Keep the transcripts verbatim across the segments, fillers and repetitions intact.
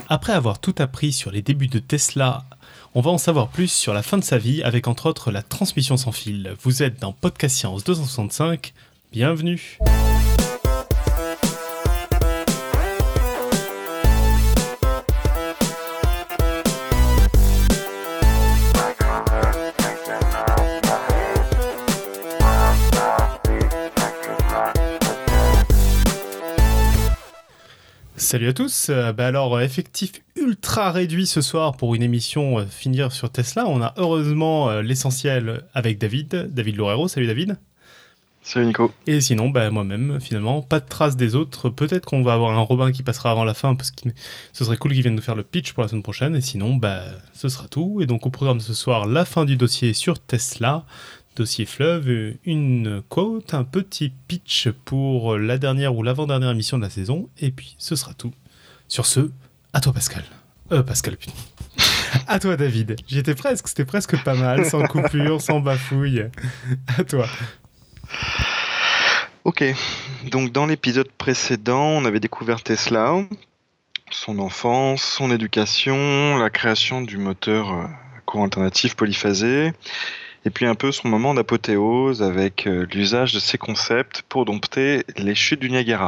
Après avoir tout appris sur les débuts de Tesla, on va en savoir plus sur la fin de sa vie avec entre autres la transmission sans fil. Vous êtes dans Podcast Science deux cent soixante-cinq, bienvenue. Salut à tous, euh, bah alors effectif ultra réduit ce soir pour une émission euh, finir sur Tesla. On a heureusement euh, l'essentiel avec David, David Loureiro. Salut David. Salut Nico. Et sinon, bah, moi-même finalement, pas de traces des autres. Peut-être qu'on va avoir un Robin qui passera avant la fin parce que ce serait cool qu'il vienne nous faire le pitch pour la semaine prochaine. Et sinon, bah, ce sera tout. Et donc au programme de ce soir, la fin du dossier sur Tesla. Dossier fleuve, une quote, un petit pitch pour la dernière ou l'avant-dernière émission de la saison, et puis ce sera tout. Sur ce, à toi Pascal. Euh, Pascal, putain. À toi David. J'y étais presque, c'était presque pas mal, sans coupure, sans bafouille. À toi. Ok, donc dans l'épisode précédent, on avait découvert Tesla, son enfance, son éducation, la création du moteur à courant alternatif polyphasé, et puis un peu son moment d'apothéose avec euh, l'usage de ces concepts pour dompter les chutes du Niagara.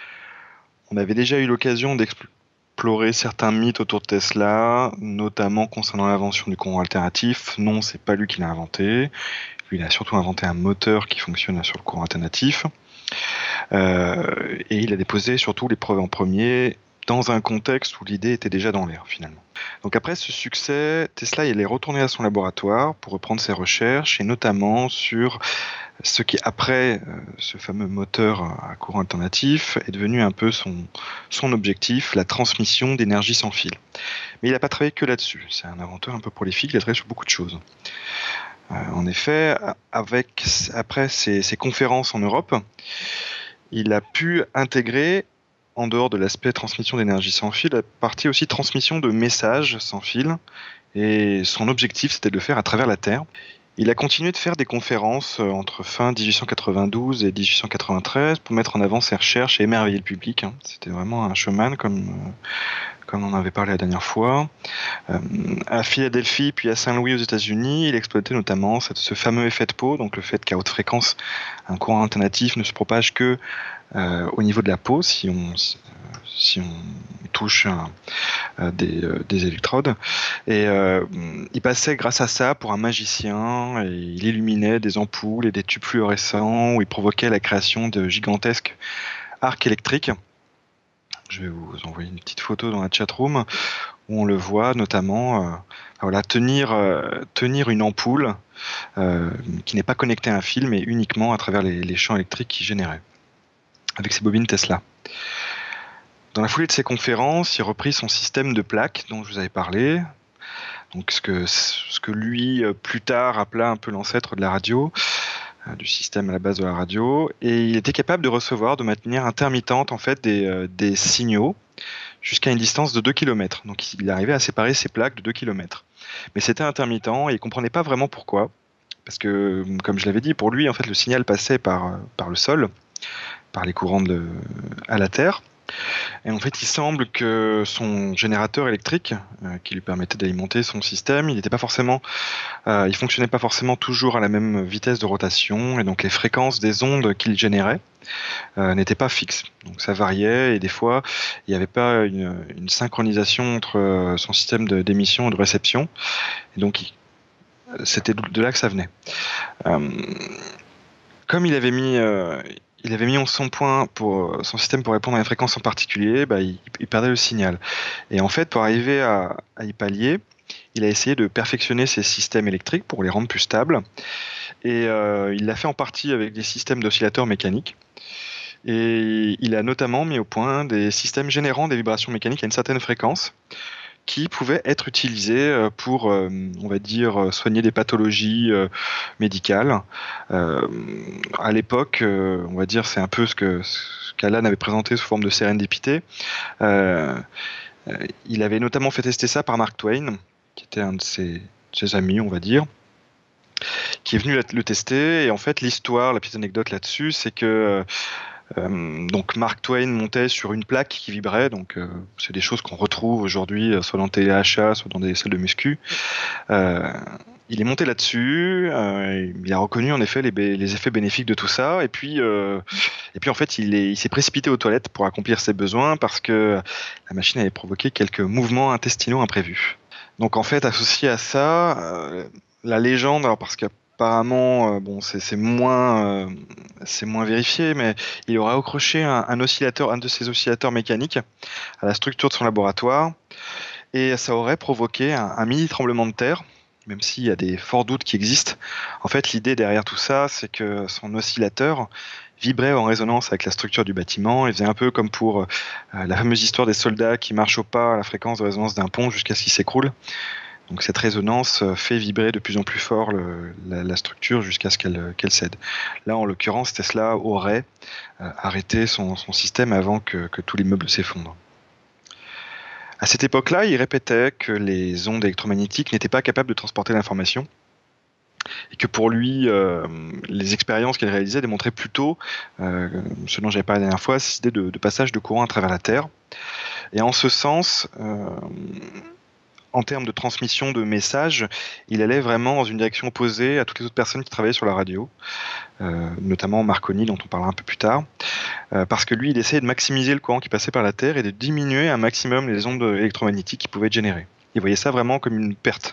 On avait déjà eu l'occasion d'explorer certains mythes autour de Tesla, notamment concernant l'invention du courant alternatif. Non, c'est pas lui qui l'a inventé. Lui, il a surtout inventé un moteur qui fonctionne sur le courant alternatif. Euh, et il a déposé surtout les preuves en premier dans un contexte où l'idée était déjà dans l'air finalement. Donc après ce succès, Tesla il est retourné à son laboratoire pour reprendre ses recherches et notamment sur ce qui après euh, ce fameux moteur à courant alternatif est devenu un peu son, son objectif, la transmission d'énergie sans fil. Mais il n'a pas travaillé que là-dessus, c'est un inventeur un peu prolifique, il a travaillé sur beaucoup de choses. Euh, en effet, avec, après ses, ses conférences en Europe, il a pu intégrer en dehors de l'aspect transmission d'énergie sans fil, la partie aussi transmission de messages sans fil. Et son objectif, c'était de le faire à travers la Terre. Il a continué de faire des conférences entre fin dix-huit cent quatre-vingt-douze et dix-huit cent quatre-vingt-treize pour mettre en avant ses recherches et émerveiller le public. C'était vraiment un showman, comme, comme on en avait parlé la dernière fois. À Philadelphie, puis à Saint-Louis aux États-Unis, il exploitait notamment ce fameux effet de peau, donc le fait qu'à haute fréquence, un courant alternatif ne se propage que Euh, au niveau de la peau, si on, si on touche un, euh, des, euh, des électrodes. Et euh, il passait grâce à ça pour un magicien, et il illuminait des ampoules et des tubes fluorescents, où il provoquait la création de gigantesques arcs électriques. Je vais vous envoyer une petite photo dans la chatroom, où on le voit notamment euh, voilà, tenir, euh, tenir une ampoule euh, qui n'est pas connectée à un fil, mais uniquement à travers les, les champs électriques qu'il générait avec ses bobines Tesla. Dans la foulée de ses conférences, il reprit son système de plaques dont je vous avais parlé, donc ce que, ce que lui, plus tard, appela un peu l'ancêtre de la radio, euh, du système à la base de la radio, et il était capable de recevoir de manière intermittente en fait, des, euh, des signaux jusqu'à une distance de deux kilomètres. Donc il arrivait à séparer ses plaques de deux kilomètres. Mais c'était intermittent et il ne comprenait pas vraiment pourquoi, parce que, comme je l'avais dit, pour lui, en fait, le signal passait par, par le sol, par les courants de, à la Terre. Et en fait, il semble que son générateur électrique, euh, qui lui permettait d'alimenter son système, il n'était pas forcément, euh, il fonctionnait pas forcément toujours à la même vitesse de rotation, et donc les fréquences des ondes qu'il générait euh, n'étaient pas fixes. Donc ça variait, et des fois, il n'y avait pas une, une synchronisation entre son système de, d'émission et de réception. Et donc, il, c'était de là que ça venait. Euh, comme il avait mis euh, Il avait mis en son point pour son système pour répondre à une fréquence en particulier, bah, il, il perdait le signal. Et en fait, pour arriver à, à y pallier, il a essayé de perfectionner ses systèmes électriques pour les rendre plus stables. Et euh, il l'a fait en partie avec des systèmes d'oscillateurs mécaniques. Et il a notamment mis au point des systèmes générant des vibrations mécaniques à une certaine fréquence, qui pouvaient être utilisés pour, euh, on va dire, soigner des pathologies euh, médicales. Euh, à l'époque, euh, on va dire, c'est un peu ce que ce qu'Alan avait présenté sous forme de sérendipité. Euh, euh, il avait notamment fait tester ça par Mark Twain, qui était un de ses, ses amis, on va dire, qui est venu le tester. Et en fait, l'histoire, la petite anecdote là-dessus, c'est que Euh, donc Mark Twain montait sur une plaque qui vibrait, donc euh, c'est des choses qu'on retrouve aujourd'hui, euh, soit dans téléachat, soit dans des salles de muscu. Euh, il est monté là-dessus, euh, il a reconnu en effet les, bé- les effets bénéfiques de tout ça, et puis, euh, et puis en fait il, est- il s'est précipité aux toilettes pour accomplir ses besoins parce que la machine avait provoqué quelques mouvements intestinaux imprévus. Donc en fait associé à ça, euh, la légende, alors parce qu'apparemment euh, bon c'est c'est moins euh, c'est moins vérifié, mais il aurait accroché un, un oscillateur, un de ses oscillateurs mécaniques à la structure de son laboratoire, et ça aurait provoqué un, un mini tremblement de terre, même s'il y a des forts doutes qui existent. En fait, l'idée derrière tout ça, c'est que son oscillateur vibrait en résonance avec la structure du bâtiment, et faisait un peu comme pour euh, la fameuse histoire des soldats qui marchent au pas à la fréquence de résonance d'un pont jusqu'à ce qu'il s'écroule. Donc cette résonance euh, fait vibrer de plus en plus fort le- la, la structure jusqu'à ce qu'elle qu'elle cède. Là, en l'occurrence, Tesla aurait euh, arrêté son, son système avant que, que tout l'immeuble s'effondre. À cette époque-là, il répétait que les ondes électromagnétiques n'étaient pas capables de transporter l'information, et que pour lui, euh, les expériences qu'il réalisait démontraient plutôt, euh, ce dont j'avais parlé la dernière fois, cette idée de, de passage de courant à travers la Terre. Et en ce sens, euh, en termes de transmission de messages, il allait vraiment dans une direction opposée à toutes les autres personnes qui travaillaient sur la radio, euh, notamment Marconi, dont on parlera un peu plus tard, euh, parce que lui, il essayait de maximiser le courant qui passait par la Terre et de diminuer un maximum les ondes électromagnétiques qu'il pouvait générer. Il voyait ça vraiment comme une perte.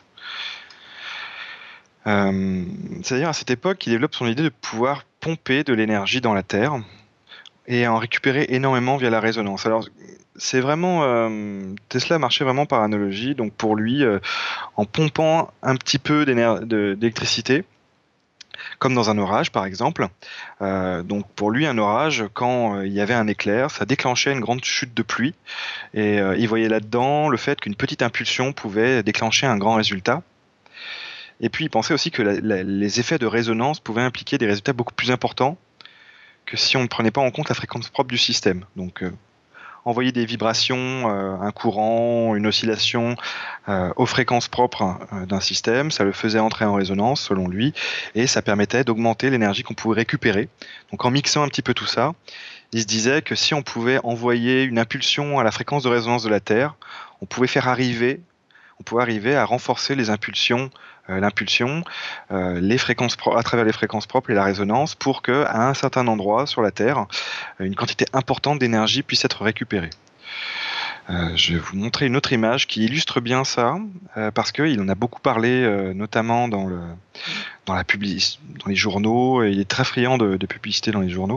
Euh, C'est-à-dire, à cette époque, il développe son idée de pouvoir pomper de l'énergie dans la Terre et en récupérer énormément via la résonance. Alors, c'est vraiment... euh, Tesla marchait vraiment par analogie, donc pour lui, euh, en pompant un petit peu d'éner- de- d'électricité, comme dans un orage par exemple. Euh, donc pour lui, un orage, quand euh, il y avait un éclair, ça déclenchait une grande chute de pluie, et euh, il voyait là-dedans le fait qu'une petite impulsion pouvait déclencher un grand résultat. Et puis il pensait aussi que la- la- les effets de résonance pouvaient impliquer des résultats beaucoup plus importants que si on ne prenait pas en compte la fréquence propre du système. Donc euh, envoyer des vibrations, euh, un courant, une oscillation euh, aux fréquences propres euh, d'un système, ça le faisait entrer en résonance selon lui, et ça permettait d'augmenter l'énergie qu'on pouvait récupérer. Donc en mixant un petit peu tout ça, il se disait que si on pouvait envoyer une impulsion à la fréquence de résonance de la Terre, on pouvait faire arriver, on pouvait arriver à renforcer les impulsions, euh, l'impulsion, euh, les fréquences pro- à travers les fréquences propres et la résonance, pour que à un certain endroit sur la Terre, une quantité importante d'énergie puisse être récupérée. Euh, je vais vous montrer une autre image qui illustre bien ça, euh, parce qu'il en a beaucoup parlé, euh, notamment dans, le, dans, la publi- dans les journaux, et il est très friand de, de publicité dans les journaux.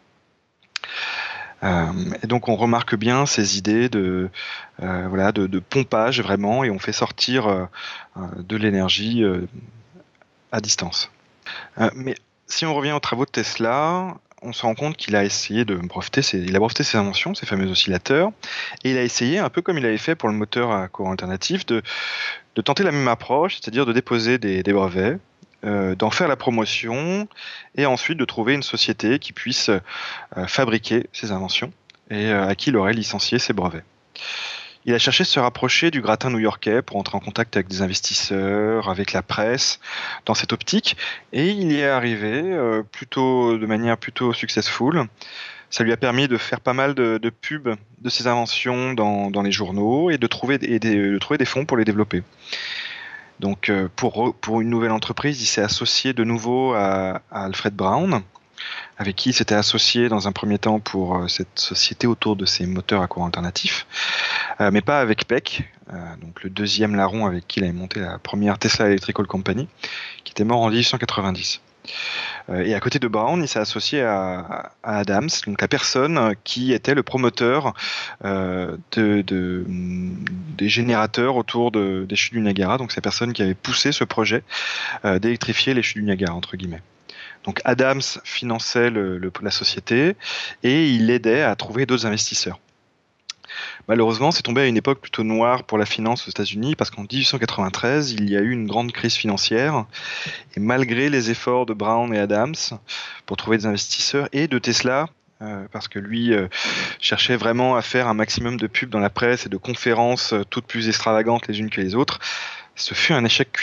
Euh, et donc on remarque bien ces idées de, euh, voilà, de, de pompage vraiment, et on fait sortir euh, euh, de l'énergie euh, à distance. Euh, mais si on revient aux travaux de Tesla, on se rend compte qu'il a essayé de breveter ses, il a breveté ses inventions, ces fameux oscillateurs, et il a essayé, un peu comme il avait fait pour le moteur à courant alternatif, de, de tenter la même approche, c'est-à-dire de déposer des, des brevets, euh, d'en faire la promotion, et ensuite de trouver une société qui puisse euh, fabriquer ses inventions, et euh, à qui il aurait licencié ses brevets. Il a cherché à se rapprocher du gratin new-yorkais pour entrer en contact avec des investisseurs, avec la presse, dans cette optique, et il y est arrivé euh, plutôt, de manière plutôt successful. Ça lui a permis de faire pas mal de, de pubs de ses inventions dans, dans les journaux, et de trouver, et de, de trouver des fonds pour les développer. Donc euh, pour, pour une nouvelle entreprise, il s'est associé de nouveau à, à Alfred Brown, avec qui il s'était associé dans un premier temps pour euh, cette société autour de ces moteurs à courant alternatif, euh, mais pas avec Peck, euh, donc le deuxième larron avec qui il avait monté la première Tesla Electrical Company, qui était mort en mille huit cent quatre-vingt-dix. Euh, et à côté de Brown, il s'est associé à, à Adams, donc la personne qui était le promoteur euh, de, de, des générateurs autour de, des chutes du Niagara, donc c'est la personne qui avait poussé ce projet euh, d'électrifier les chutes du Niagara, entre guillemets. Donc Adams finançait le, le, la société, et il aidait à trouver d'autres investisseurs. Malheureusement, c'est tombé à une époque plutôt noire pour la finance aux États-Unis, parce qu'en mille huit cent quatre-vingt-treize, il y a eu une grande crise financière, et malgré les efforts de Brown et Adams pour trouver des investisseurs, et de Tesla, euh, parce que lui euh, cherchait vraiment à faire un maximum de pubs dans la presse et de conférences euh, toutes plus extravagantes les unes que les autres, ce fut un échec cuisant.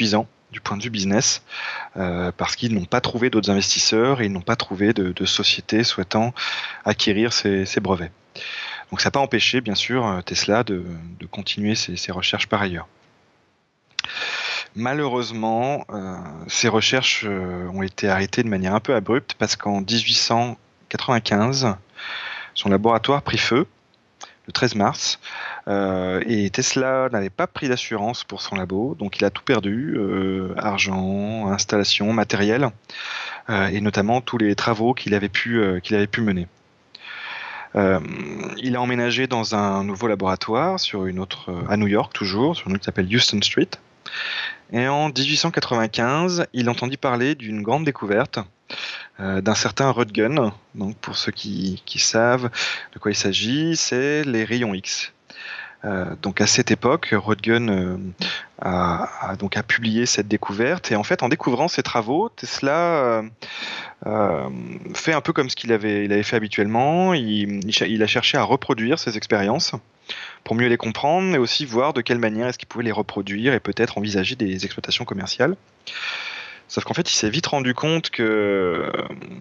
du point de vue business, euh, parce qu'ils n'ont pas trouvé d'autres investisseurs et ils n'ont pas trouvé de, de sociétés souhaitant acquérir ces, ces brevets. Donc ça n'a pas empêché, bien sûr, Tesla de, de continuer ses, ses recherches par ailleurs. Malheureusement, euh, ces recherches euh, ont été arrêtées de manière un peu abrupte parce qu'en dix-huit cent quatre-vingt-quinze, son laboratoire prit feu le treize mars, euh, et Tesla n'avait pas pris d'assurance pour son labo, donc il a tout perdu, euh, argent, installation, matériel, euh, et notamment tous les travaux qu'il avait pu, euh, qu'il avait pu mener. Euh, il a emménagé dans un nouveau laboratoire sur une autre, à New York toujours, sur une rue qui s'appelle Houston Street. Et en dix-huit cent quatre-vingt-quinze, il entendit parler d'une grande découverte, euh, d'un certain Röntgen. Donc pour ceux qui, qui savent de quoi il s'agit, c'est les rayons X. Euh, donc à cette époque, Röntgen euh, a, a, donc a publié cette découverte, et en fait en découvrant ses travaux, Tesla euh, euh, fait un peu comme ce qu'il avait, il avait fait habituellement. Il, il, il a cherché à reproduire ses expériences pour mieux les comprendre, mais aussi voir de quelle manière est-ce qu'il pouvait les reproduire et peut-être envisager des exploitations commerciales. Sauf qu'en fait, il s'est vite rendu compte que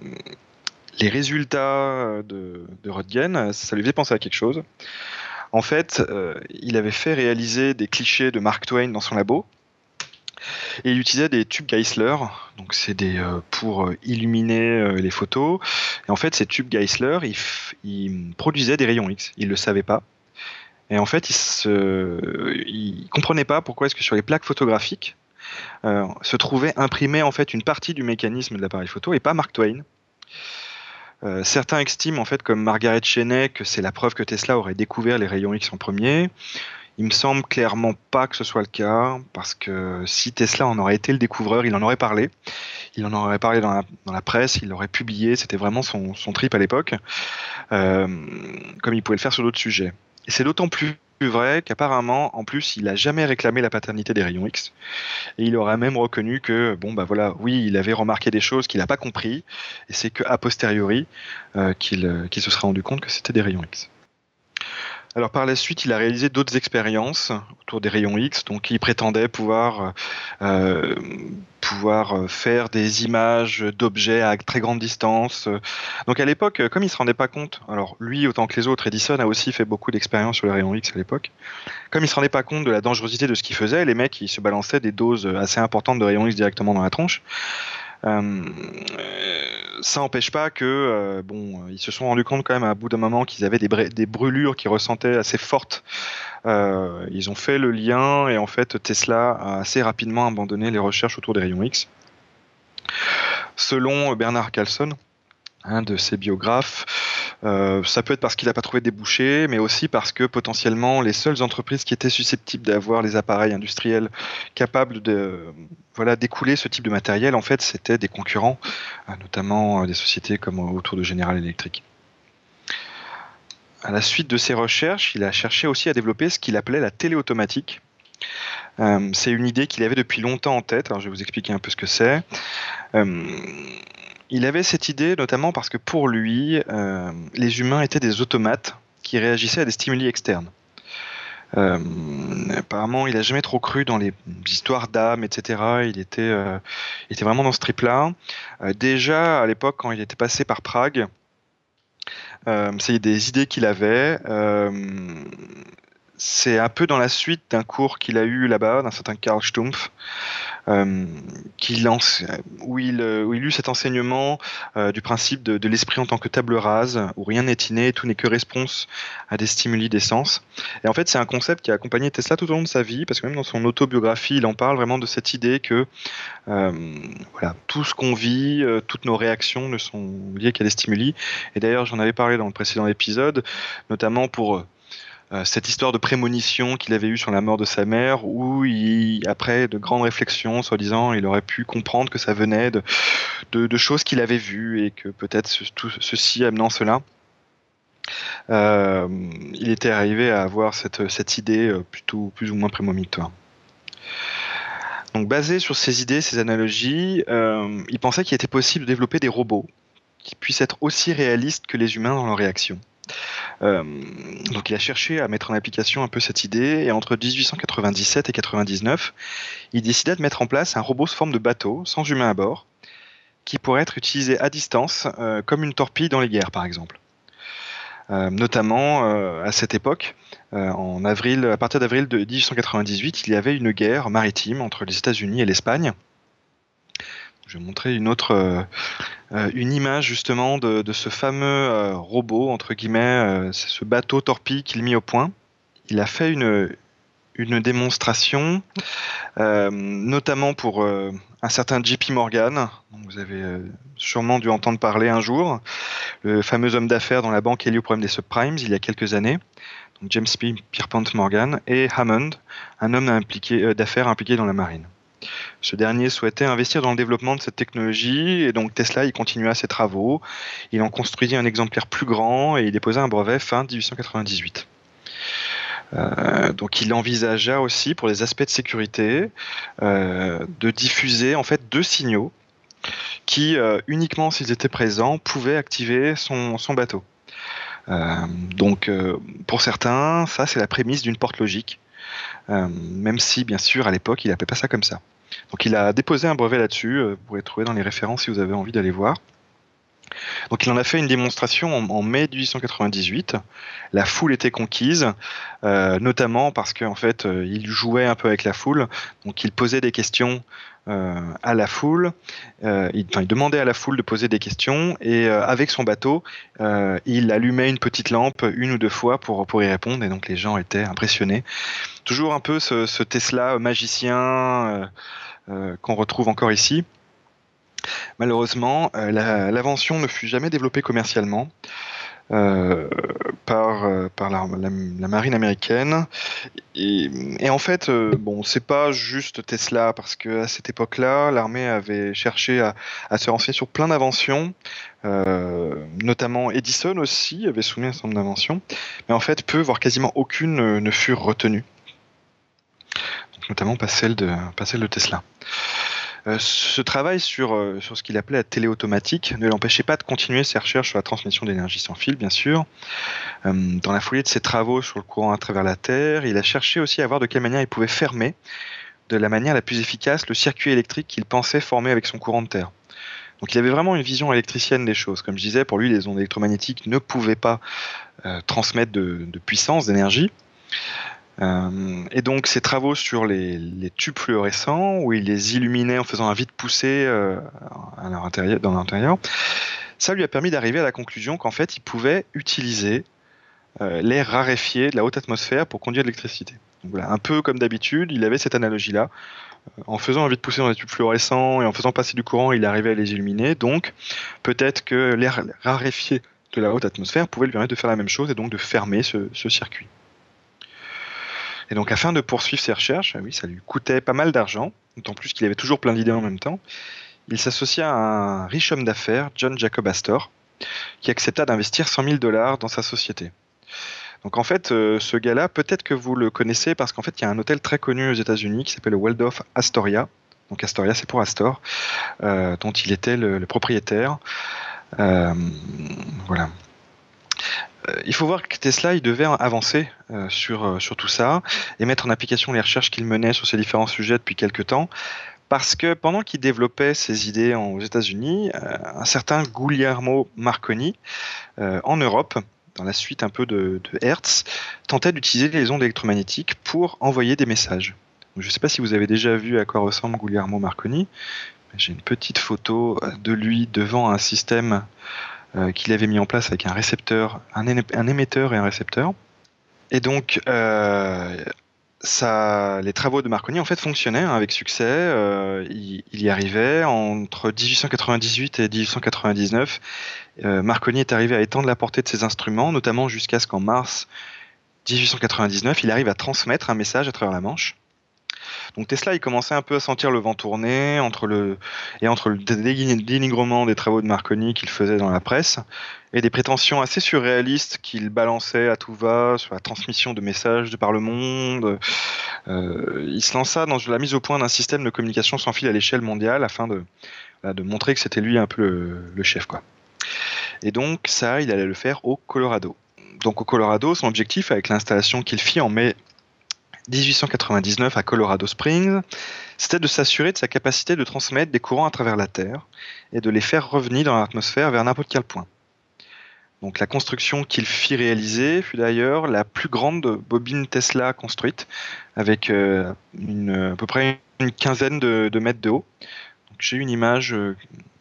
les résultats de, de Röntgen, ça lui faisait penser à quelque chose. En fait, euh, il avait fait réaliser des clichés de Mark Twain dans son labo, et il utilisait des tubes Geissler, donc c'est des euh, pour illuminer euh, les photos. Et en fait, ces tubes Geissler, ils, ils produisaient des rayons X. Il le savait pas. Et en fait, il se, il comprenait pas pourquoi est-ce que sur les plaques photographiques euh, se trouvait imprimée en fait une partie du mécanisme de l'appareil photo et pas Mark Twain. Euh, certains estiment en fait, comme Margaret Cheney, que c'est la preuve que Tesla aurait découvert les rayons X en premier. Il me semble clairement pas que ce soit le cas, parce que si Tesla en aurait été le découvreur, il en aurait parlé. Il en aurait parlé dans la, dans la presse, il l'aurait publié, c'était vraiment son, son trip à l'époque, euh, comme il pouvait le faire sur d'autres sujets. Et c'est d'autant plus vrai qu'apparemment, en plus, il n'a jamais réclamé la paternité des rayons X. Et il aurait même reconnu que, bon, bah voilà, oui, il avait remarqué des choses qu'il n'a pas compris, et c'est qu'a posteriori euh, qu'il, qu'il se serait rendu compte que c'était des rayons X. Alors par la suite, il a réalisé d'autres expériences autour des rayons X, donc il prétendait pouvoir, euh, pouvoir faire des images d'objets à très grande distance. Donc à l'époque, comme il ne se rendait pas compte, alors lui autant que les autres, Edison a aussi fait beaucoup d'expériences sur les rayons X à l'époque, comme il ne se rendait pas compte de la dangerosité de ce qu'il faisait, les mecs ils se balançaient des doses assez importantes de rayons X directement dans la tronche. Euh, ça n'empêche pas que euh, bon, ils se sont rendus compte quand même à bout d'un moment qu'ils avaient des, br- des brûlures qui ressentaient assez fortes. Euh, ils ont fait le lien et en fait Tesla a assez rapidement abandonné les recherches autour des rayons X. Selon Bernard Carlson, un de ses biographes, euh, ça peut être parce qu'il n'a pas trouvé de débouchés, mais aussi parce que potentiellement les seules entreprises qui étaient susceptibles d'avoir les appareils industriels capables de voilà, d'écouler ce type de matériel, en fait, c'était des concurrents, euh, notamment euh, des sociétés comme autour de General Electric. À la suite de ses recherches, il a cherché aussi à développer ce qu'il appelait la téléautomatique. Euh, c'est une idée qu'il avait depuis longtemps en tête, alors je vais vous expliquer un peu ce que c'est. Euh, Il avait cette idée notamment parce que pour lui, euh, les humains étaient des automates qui réagissaient à des stimuli externes. Euh, apparemment, il n'a jamais trop cru dans les histoires d'âme, et cetera. Il était, euh, il était vraiment dans ce trip-là. Euh, déjà, à l'époque, quand il était passé par Prague, euh, c'est des idées qu'il avait. Euh, c'est un peu dans la suite d'un cours qu'il a eu là-bas, d'un certain Karl Stumpf, euh, qui lance, où, il, où il eut cet enseignement euh, du principe de, de l'esprit en tant que table rase, où rien n'est inné, tout n'est que réponse à des stimuli des sens. Et en fait, c'est un concept qui a accompagné Tesla tout au long de sa vie, parce que même dans son autobiographie, il en parle vraiment de cette idée que euh, voilà, tout ce qu'on vit, euh, toutes nos réactions ne sont liées qu'à des stimuli. Et d'ailleurs, j'en avais parlé dans le précédent épisode, notamment pour Euh, cette histoire de prémonition qu'il avait eue sur la mort de sa mère, où il, après de grandes réflexions, soi-disant, il aurait pu comprendre que ça venait de, de, de choses qu'il avait vues et que peut-être ce, tout ceci amenant cela. Euh, il était arrivé à avoir cette, cette idée plutôt plus ou moins prémonitoire. Donc basé sur ces idées, ces analogies, euh, il pensait qu'il était possible de développer des robots qui puissent être aussi réalistes que les humains dans leurs réactions. Euh, donc il a cherché à mettre en application un peu cette idée, et entre dix-huit cent quatre-vingt-dix-sept et quatre-vingt-dix-neuf, il décida de mettre en place un robot sous forme de bateau, sans humain à bord, qui pourrait être utilisé à distance, euh, comme une torpille dans les guerres par exemple. Euh, notamment euh, à cette époque, euh, en avril, à partir d'avril de dix-huit cent quatre-vingt-dix-huit, il y avait une guerre maritime entre les États-Unis et l'Espagne. Je vais montrer une autre, euh, euh, une image justement de, de ce fameux euh, robot entre guillemets, euh, c'est ce bateau torpille qu'il mit au point. Il a fait une, une démonstration, euh, notamment pour euh, un certain J P Morgan, dont vous avez euh, sûrement dû entendre parler un jour, le fameux homme d'affaires dont la banque est liée au problème des subprimes il y a quelques années. Donc James P. Pierpont Morgan, et Hammond, un homme impliqué, euh, d'affaires impliqué dans la marine. Ce dernier souhaitait investir dans le développement de cette technologie, et donc Tesla y continua ses travaux. Il en construisit un exemplaire plus grand et il déposa un brevet fin dix-huit cent quatre-vingt-dix-huit. Euh, donc il envisagea aussi, pour les aspects de sécurité, euh, de diffuser en fait deux signaux qui, euh, uniquement s'ils étaient présents, pouvaient activer son, son bateau. Euh, donc euh, pour certains, ça c'est la prémisse d'une porte logique, euh, même si bien sûr à l'époque il n'appelait pas ça comme ça. Donc il a déposé un brevet là-dessus, euh, vous pourrez trouver dans les références si vous avez envie d'aller voir. Donc il en a fait une démonstration en, en mai dix-huit cent quatre-vingt-dix-huit. La foule était conquise, euh, notamment parce qu'en fait euh, il jouait un peu avec la foule, donc il posait des questions euh, à la foule, euh, il, enfin, il demandait à la foule de poser des questions, et euh, avec son bateau, euh, il allumait une petite lampe une ou deux fois pour, pour y répondre, et donc les gens étaient impressionnés. Toujours un peu ce, ce Tesla magicien euh, euh, qu'on retrouve encore ici. Malheureusement, euh, la- l'invention ne fut jamais développée commercialement euh, par, euh, par la, la- la marine américaine. Et, et en fait, euh, bon, c'est pas juste Tesla, parce qu'à cette époque-là, l'armée avait cherché à, à se renseigner sur plein d'inventions, euh, notamment Edison aussi avait soumis un certain nombre d'inventions, mais en fait, peu, voire quasiment aucune euh, ne furent retenues, donc notamment pas celle de, pas celle de Tesla. Euh, ce travail sur, euh, sur ce qu'il appelait la téléautomatique ne l'empêchait pas de continuer ses recherches sur la transmission d'énergie sans fil, bien sûr. Euh, dans la foulée de ses travaux sur le courant à travers la Terre, il a cherché aussi à voir de quelle manière il pouvait fermer, de la manière la plus efficace, le circuit électrique qu'il pensait former avec son courant de terre. Donc il avait vraiment une vision électricienne des choses. Comme je disais, pour lui, les ondes électromagnétiques ne pouvaient pas euh, transmettre de, de puissance, d'énergie. Euh, et donc ses travaux sur les, les tubes fluorescents, où il les illuminait en faisant un vide poussé euh, à leur intérieur, dans l'intérieur, ça lui a permis d'arriver à la conclusion qu'en fait il pouvait utiliser euh, l'air raréfié de la haute atmosphère pour conduire de l'électricité. Donc voilà, un peu comme d'habitude, il avait cette analogie-là. En faisant un vide poussé dans les tubes fluorescents et en faisant passer du courant, il arrivait à les illuminer. Donc peut-être que l'air raréfié de la haute atmosphère pouvait lui permettre de faire la même chose, et donc de fermer ce, ce circuit. Et donc, afin de poursuivre ses recherches, ah oui, ça lui coûtait pas mal d'argent, d'autant plus qu'il avait toujours plein d'idées en même temps. Il s'associa à un riche homme d'affaires, John Jacob Astor, qui accepta d'investir cent mille dollars dans sa société. Donc en fait, euh, ce gars-là, peut-être que vous le connaissez, parce qu'en fait, il y a un hôtel très connu aux États-Unis qui s'appelle le Waldorf Astoria. Donc Astoria, c'est pour Astor, euh, dont il était le, le propriétaire. Euh, voilà. Il faut voir que Tesla, il devait avancer euh, sur, euh, sur tout ça et mettre en application les recherches qu'il menait sur ces différents sujets depuis quelques temps, parce que pendant qu'il développait ses idées en, aux États-Unis, euh, un certain Guglielmo Marconi, euh, en Europe, dans la suite un peu de, de Hertz, tentait d'utiliser les ondes électromagnétiques pour envoyer des messages. Donc, je ne sais pas si vous avez déjà vu à quoi ressemble Guglielmo Marconi. J'ai une petite photo de lui devant un système Euh, qu'il avait mis en place avec un récepteur, un, é- un émetteur et un récepteur. Et donc, euh, ça, les travaux de Marconi en fait fonctionnaient hein, avec succès. Euh, il, il y arrivait entre dix-huit cent quatre-vingt-dix-huit et dix-huit cent quatre-vingt-dix-neuf. Euh, Marconi est arrivé à étendre la portée de ses instruments, notamment jusqu'à ce qu'en mars dix-huit cent quatre-vingt-dix-neuf, il arrive à transmettre un message à travers la Manche. Donc Tesla, il commençait un peu à sentir le vent tourner entre le et entre le dénigrement des travaux de Marconi qu'il faisait dans la presse et des prétentions assez surréalistes qu'il balançait à tout va sur la transmission de messages de par le monde. Euh, il se lança dans la mise au point d'un système de communication sans fil à l'échelle mondiale afin de, de montrer que c'était lui un peu le, le chef, quoi. Et donc ça, il allait le faire au Colorado. donc au Colorado, son objectif avec l'installation qu'il fit en mai dix-huit cent quatre-vingt-dix-neuf à Colorado Springs, c'était de s'assurer de sa capacité de transmettre des courants à travers la Terre et de les faire revenir dans l'atmosphère vers n'importe quel point. Donc la construction qu'il fit réaliser fut d'ailleurs la plus grande bobine Tesla construite, avec euh, une, à peu près une quinzaine de, de mètres de haut. Donc, j'ai une image euh,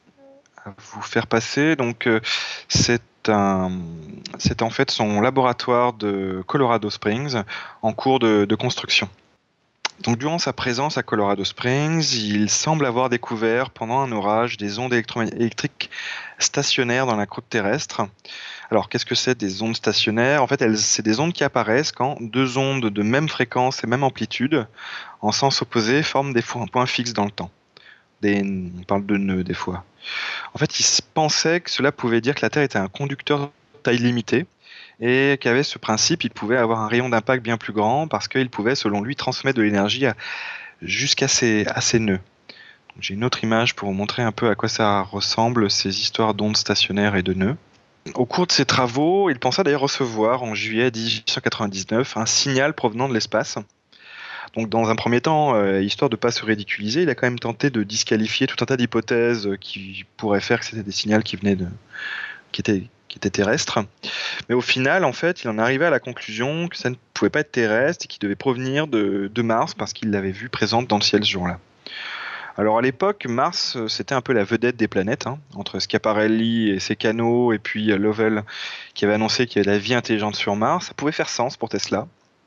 à vous faire passer. Donc euh, c'est un, c'est en fait son laboratoire de Colorado Springs en cours de, de construction. Donc, durant sa présence à Colorado Springs, il semble avoir découvert pendant un orage des ondes électroélectriques stationnaires dans la croûte terrestre. Alors, qu'est-ce que c'est des ondes stationnaires ? En fait, elles, c'est des ondes qui apparaissent quand deux ondes de même fréquence et même amplitude, en sens opposé, forment des points fixes dans le temps. Des, on parle de nœuds des fois. En fait, il pensait que cela pouvait dire que la Terre était un conducteur de taille limitée, et qu'avec ce principe, il pouvait avoir un rayon d'impact bien plus grand parce qu'il pouvait, selon lui, transmettre de l'énergie à, jusqu'à ses, à ses nœuds. Donc, j'ai une autre image pour vous montrer un peu à quoi ça ressemble, ces histoires d'ondes stationnaires et de nœuds. Au cours de ses travaux, il pensa d'ailleurs recevoir, en juillet dix-huit cent quatre-vingt-dix-neuf, un signal provenant de l'espace. Donc, dans un premier temps, euh, histoire de ne pas se ridiculiser, il a quand même tenté de disqualifier tout un tas d'hypothèses qui pourraient faire que c'était des signaux qui venaient de... qui étaient qui était terrestre. Mais au final, en fait, il en arrivait à la conclusion que ça ne pouvait pas être terrestre et qu'il devait provenir de, de Mars parce qu'il l'avait vu présente dans le ciel ce jour-là. Alors à l'époque, Mars, c'était un peu la vedette des planètes, hein, entre Schiaparelli et ses canaux, et puis Lovell qui avait annoncé qu'il y avait de la vie intelligente sur Mars. Ça pouvait faire sens pour Tesla.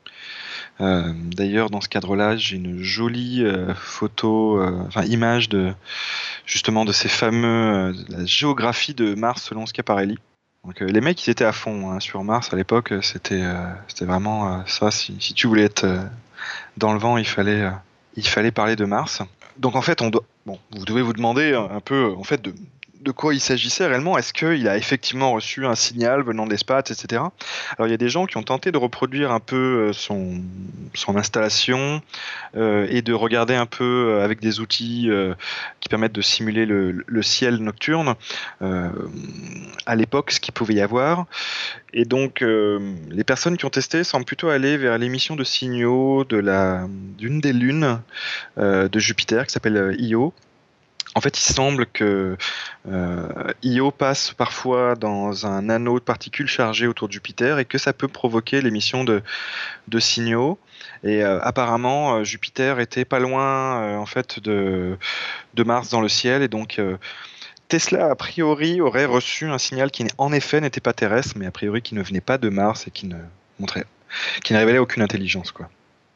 Euh, d'ailleurs, dans ce cadre-là, j'ai une jolie euh, photo, euh, enfin image de justement de ces fameux, euh, de la géographie de Mars selon Schiaparelli. Donc, euh, les mecs, ils étaient à fond hein, sur Mars à l'époque. C'était, euh, c'était vraiment euh, ça. Si, si tu voulais être euh, dans le vent, il fallait, euh, il fallait parler de Mars. Donc, en fait, on doit, bon, vous devez vous demander un, un peu, en fait, de, de quoi il s'agissait réellement. Est-ce qu'il a effectivement reçu un signal venant de l'espace, et cetera. Alors, il y a des gens qui ont tenté de reproduire un peu son, son installation euh, et de regarder un peu avec des outils euh, qui permettent de simuler le, le ciel nocturne. Euh, à l'époque, ce qu'il pouvait y avoir. Et donc, euh, les personnes qui ont testé semblent plutôt aller vers l'émission de signaux de la, d'une des lunes euh, de Jupiter, qui s'appelle Io. En fait, il semble que euh, Io passe parfois dans un anneau de particules chargées autour de Jupiter et que ça peut provoquer l'émission de, de signaux. Et euh, apparemment, euh, Jupiter était pas loin euh, en fait de, de Mars dans le ciel, et donc euh, Tesla, a priori, aurait reçu un signal qui, en effet, n'était pas terrestre, mais a priori qui ne venait pas de Mars et qui ne montrait, qui ne révélait aucune intelligence, quoi.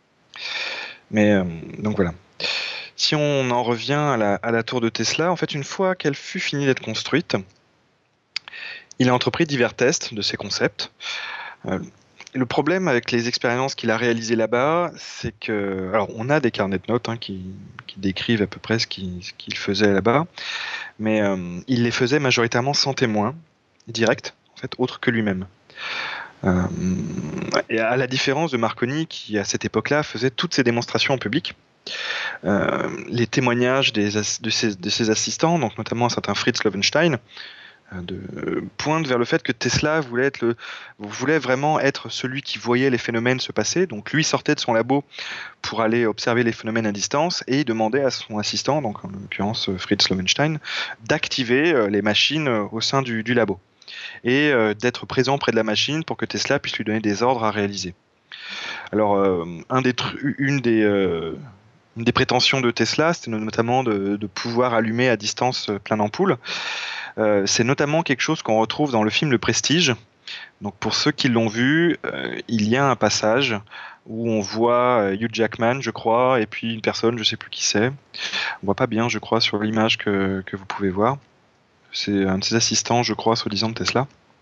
Mais euh, donc voilà. Si on en revient à la, à la tour de Tesla, en fait, une fois qu'elle fut finie d'être construite, il a entrepris divers tests de ses concepts. Euh, le problème avec les expériences qu'il a réalisées là-bas, c'est que, alors, on a des carnets de notes hein, qui, qui décrivent à peu près ce qu'il, ce qu'il faisait là-bas. Mais euh, il les faisait majoritairement sans témoin direct, en fait, autre que lui-même. Euh, et à la différence de Marconi, qui à cette époque-là faisait toutes ses démonstrations en public, euh, les témoignages des, de, ses, de ses assistants, donc notamment un certain Fritz Loewenstein, de, pointe vers le fait que Tesla voulait, être le, voulait vraiment être celui qui voyait les phénomènes se passer. Donc lui sortait de son labo pour aller observer les phénomènes à distance et il demandait à son assistant, donc en l'occurrence Fritz Loewenstein, d'activer les machines au sein du, du labo et euh, d'être présent près de la machine pour que Tesla puisse lui donner des ordres à réaliser. Alors, euh, un des tru- une des... Euh, Une des prétentions de Tesla, c'était notamment de, de pouvoir allumer à distance plein d'ampoules. Euh, c'est notamment quelque chose qu'on retrouve dans le film Le Prestige. Donc pour ceux qui l'ont vu, euh, il y a un passage où on voit Hugh Jackman, je crois, et puis une personne, je ne sais plus qui c'est. On voit pas bien, je crois, sur l'image que, que vous pouvez voir. C'est un de ses assistants, je crois, soi-disant de Tesla.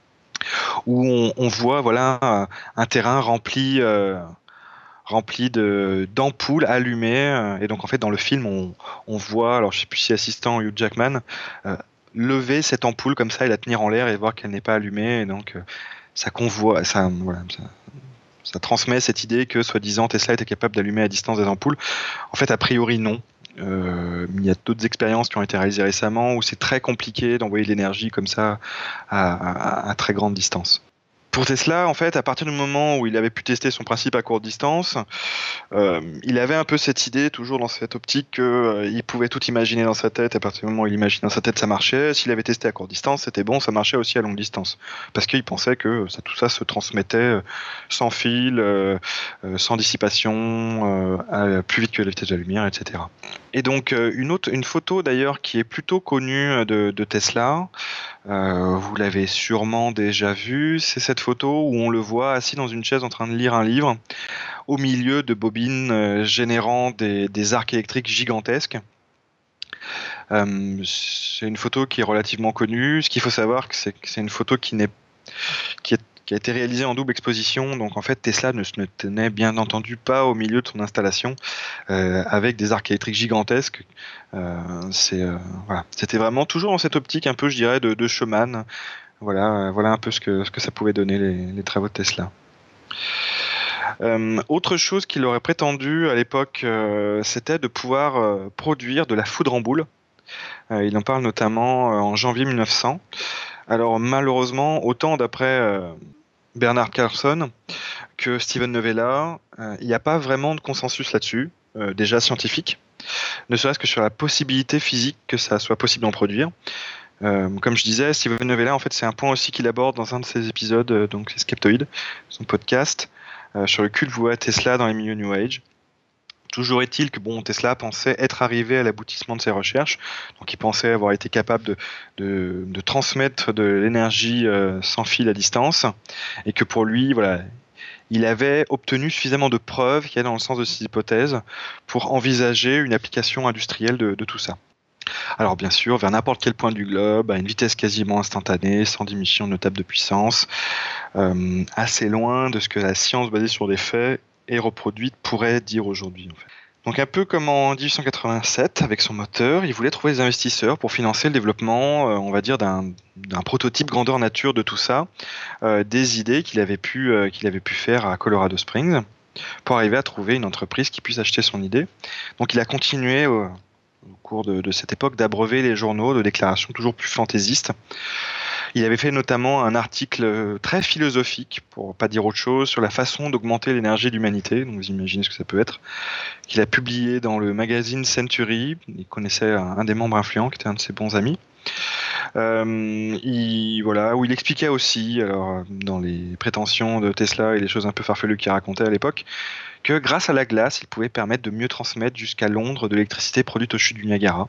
Où on, on voit voilà, un terrain rempli... Euh, rempli de, d'ampoules allumées. Et donc, en fait, dans le film, on, on voit, alors je ne sais plus si assistant Hugh Jackman, euh, lever cette ampoule comme ça et la tenir en l'air et voir qu'elle n'est pas allumée. Et donc, euh, ça convoit, ça, voilà, ça, ça transmet cette idée que, soi-disant, Tesla était capable d'allumer à distance des ampoules. En fait, a priori, non. Euh, il y a d'autres expériences qui ont été réalisées récemment où c'est très compliqué d'envoyer de l'énergie comme ça à, à, à très grande distance. Pour Tesla, en fait, à partir du moment où il avait pu tester son principe à courte distance, euh, il avait un peu cette idée, toujours dans cette optique, qu'il euh, pouvait tout imaginer dans sa tête. À partir du moment où il imaginait dans sa tête, ça marchait. S'il avait testé à courte distance, c'était bon, ça marchait aussi à longue distance. Parce qu'il pensait que ça, tout ça se transmettait sans fil, euh, sans dissipation, euh, plus vite que la vitesse de la lumière, et cetera. Et donc, euh, une, autre, une photo d'ailleurs qui est plutôt connue de, de Tesla, Euh, vous l'avez sûrement déjà vu, c'est cette photo où on le voit assis dans une chaise en train de lire un livre, au milieu de bobines euh, générant des, des arcs électriques gigantesques. Euh, c'est une photo qui est relativement connue. Ce qu'il faut savoir, c'est que c'est une photo qui, n'est, qui, est, qui a été réalisée en double exposition. Donc en fait, Tesla ne se tenait bien entendu pas au milieu de son installation euh, avec des arcs électriques gigantesques. Euh, c'est, euh, voilà. C'était vraiment toujours dans cette optique un peu, je dirais, de, de showman. Voilà, euh, voilà un peu ce que, ce que ça pouvait donner les, les travaux de Tesla. Euh, autre chose qu'il aurait prétendu à l'époque, euh, c'était de pouvoir euh, produire de la foudre en boule. Euh, il en parle notamment euh, en janvier mille neuf cents. Alors malheureusement, autant d'après euh, Bernard Carlson que Steven Novella, euh, il n'y a pas vraiment de consensus là-dessus, euh, déjà scientifique, ne serait-ce que sur la possibilité physique que ça soit possible d'en produire. Euh, comme je disais, Steven Novella, en fait, c'est un point aussi qu'il aborde dans un de ses épisodes, euh, donc c'est Skeptoid, son podcast, euh, sur le culte voué à Tesla dans les milieux New Age. Toujours est-il que bon, Tesla pensait être arrivé à l'aboutissement de ses recherches, donc il pensait avoir été capable de, de, de transmettre de l'énergie euh, sans fil à distance, et que pour lui, voilà, il avait obtenu suffisamment de preuves qui allaient dans le sens de ses hypothèses pour envisager une application industrielle de, de tout ça. Alors bien sûr, vers n'importe quel point du globe, à une vitesse quasiment instantanée, sans diminution notable de puissance, euh, assez loin de ce que la science basée sur des faits et reproduite pourrait dire aujourd'hui. En fait. Donc un peu comme en dix-huit cent quatre-vingt-sept, avec son moteur, il voulait trouver des investisseurs pour financer le développement, euh, on va dire, d'un, d'un prototype grandeur nature de tout ça, euh, des idées qu'il avait pu, euh, qu'il avait pu faire à Colorado Springs, pour arriver à trouver une entreprise qui puisse acheter son idée. Donc il a continué euh, au cours de, de cette époque d'abreuver les journaux de déclarations toujours plus fantaisistes. Il avait fait notamment un article très philosophique, pour pas dire autre chose, sur la façon d'augmenter l'énergie de l'humanité, donc vous imaginez ce que ça peut être, qu'il a publié dans le magazine Century. Il connaissait un, un des membres influents, qui était un de ses bons amis. Euh, il, voilà, où il expliquait aussi, alors, dans les prétentions de Tesla et les choses un peu farfelues qu'il racontait à l'époque, que grâce à la glace, il pouvait permettre de mieux transmettre jusqu'à Londres de l'électricité produite au chutes du Niagara.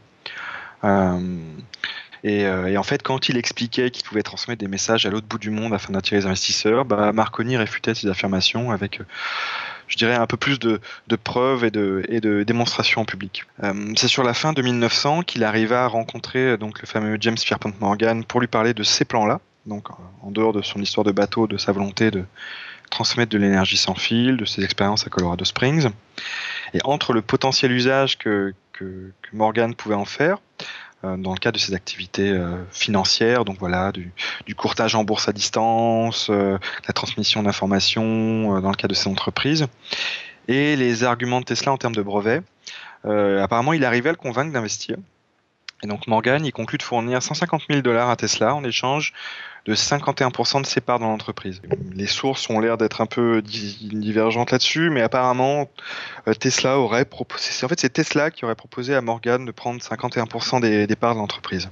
Euh, et, euh, et en fait, quand il expliquait qu'il pouvait transmettre des messages à l'autre bout du monde afin d'attirer les investisseurs, bah, Marconi réfutait ces affirmations avec, euh, je dirais, un peu plus de, de preuves et de, et de démonstrations en public. Euh, c'est sur la fin de mille neuf cents qu'il arriva à rencontrer donc, le fameux James Pierpont Morgan pour lui parler de ces plans-là, donc en dehors de son histoire de bateau, de sa volonté de transmettre de l'énergie sans fil, de ses expériences à Colorado Springs. Et entre le potentiel usage que, que, que Morgan pouvait en faire, euh, dans le cadre de ses activités euh, financières, donc voilà, du, du courtage en bourse à distance, euh, la transmission d'informations euh, dans le cadre de ses entreprises, et les arguments de Tesla en termes de brevets, euh, apparemment il arrivait à le convaincre d'investir. Et donc Morgan, il conclut de fournir cent cinquante mille dollars à Tesla en échange de cinquante et un pour cent de ses parts dans l'entreprise. Les sources ont l'air d'être un peu divergentes là-dessus, mais apparemment Tesla aurait proposé. En fait, c'est Tesla qui aurait proposé à Morgan de prendre cinquante et un pour cent des, des parts de l'entreprise.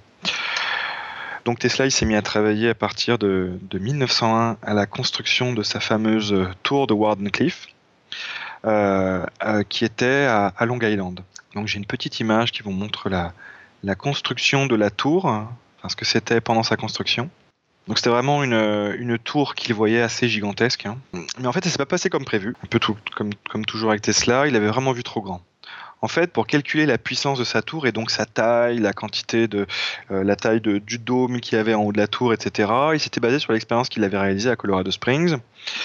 Donc Tesla, il s'est mis à travailler à partir de, de mille neuf cent un à la construction de sa fameuse tour de Wardenclyffe, euh, euh, qui était à, à Long Island. Donc j'ai une petite image qui vous montre la la construction de la tour, enfin ce que c'était pendant sa construction. Donc c'était vraiment une, une tour qu'il voyait assez gigantesque. Hein. Mais en fait, ça s'est pas passé comme prévu. Un peu tout, comme, comme toujours avec Tesla, il avait vraiment vu trop grand. En fait, pour calculer la puissance de sa tour et donc sa taille, la quantité de, euh, la taille de, du dôme qu'il y avait en haut de la tour, et cetera, il s'était basé sur l'expérience qu'il avait réalisée à Colorado Springs.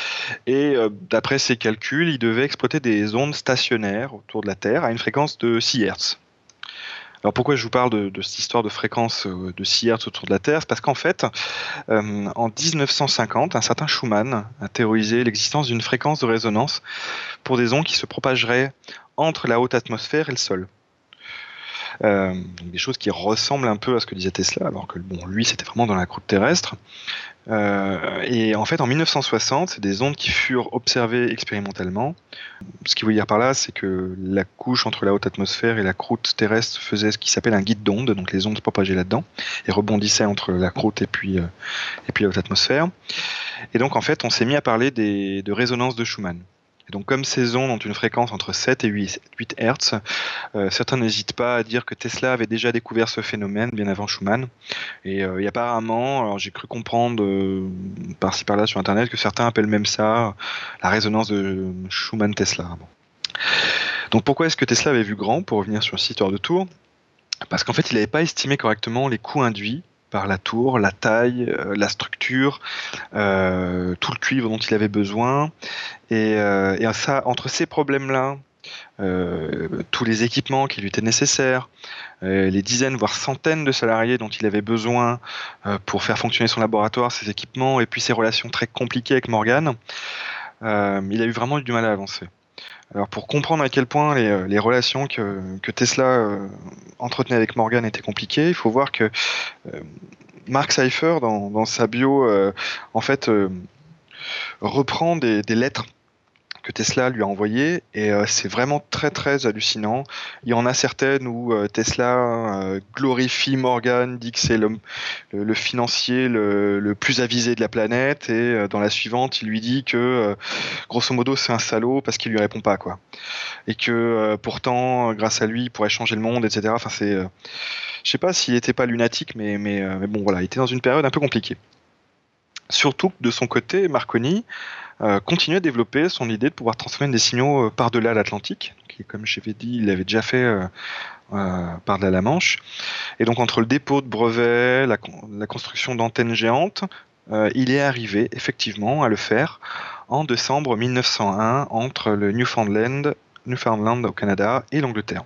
Et euh, d'après ses calculs, il devait exploiter des ondes stationnaires autour de la Terre à une fréquence de six hertz. Alors pourquoi je vous parle de, de cette histoire de fréquence de six hertz autour de la Terre? C'est parce qu'en fait, euh, en dix-neuf cent cinquante, un certain Schumann a théorisé l'existence d'une fréquence de résonance pour des ondes qui se propageraient entre la haute atmosphère et le sol. Euh, donc des choses qui ressemblent un peu à ce que disait Tesla, alors que bon, lui, c'était vraiment dans la croûte terrestre. Euh, et en fait, en mille neuf cent soixante, c'est des ondes qui furent observées expérimentalement. Ce qu'il veut dire par là, c'est que la couche entre la haute atmosphère et la croûte terrestre faisait ce qui s'appelle un guide d'ondes, donc les ondes se propageaient là-dedans et rebondissaient entre la croûte et puis, euh, et puis la haute atmosphère. Et donc, en fait, on s'est mis à parler des, de résonance de Schumann. Et donc, comme ces ondes ont une fréquence entre sept et huit Hertz, euh, certains n'hésitent pas à dire que Tesla avait déjà découvert ce phénomène bien avant Schumann. Et, euh, et apparemment, alors j'ai cru comprendre euh, par-ci par-là sur Internet que certains appellent même ça la résonance de Schumann-Tesla. Bon. Donc, pourquoi est-ce que Tesla avait vu grand, pour revenir sur cette histoire de tour? Parce qu'en fait, il n'avait pas estimé correctement les coûts induits par la tour, la taille, euh, la structure, euh, tout le cuivre dont il avait besoin. Et, euh, et ça, entre ces problèmes-là, euh, tous les équipements qui lui étaient nécessaires, euh, les dizaines voire centaines de salariés dont il avait besoin euh, pour faire fonctionner son laboratoire, ses équipements, et puis ses relations très compliquées avec Morgan, euh, il a eu vraiment eu du mal à avancer. Alors pour comprendre à quel point les, les relations que, que Tesla euh, entretenait avec Morgan étaient compliquées, il faut voir que euh, Mark Seifer, dans, dans sa bio, euh, en fait, euh, reprend des, des lettres que Tesla lui a envoyées, et euh, c'est vraiment très très hallucinant. Il y en a certaines où euh, Tesla euh, glorifie Morgan, dit que c'est le, le, le financier le, le plus avisé de la planète, et euh, dans la suivante, il lui dit que euh, grosso modo c'est un salaud parce qu'il lui répond pas, quoi. Et que euh, pourtant, grâce à lui, il pourrait changer le monde, et cetera. Enfin, c'est, euh, je sais pas s'il était pas lunatique, mais, mais, euh, mais bon, voilà, il était dans une période un peu compliquée. Surtout que de son côté, Marconi euh, continuait à développer son idée de pouvoir transmettre des signaux euh, par-delà l'Atlantique. Qui, comme je l'avais dit, il l'avait déjà fait euh, euh, par-delà la Manche. Et donc, entre le dépôt de brevets, la, la construction d'antennes géantes, euh, il est arrivé effectivement à le faire en décembre mille neuf cent un entre le Newfoundland, Newfoundland au Canada et l'Angleterre.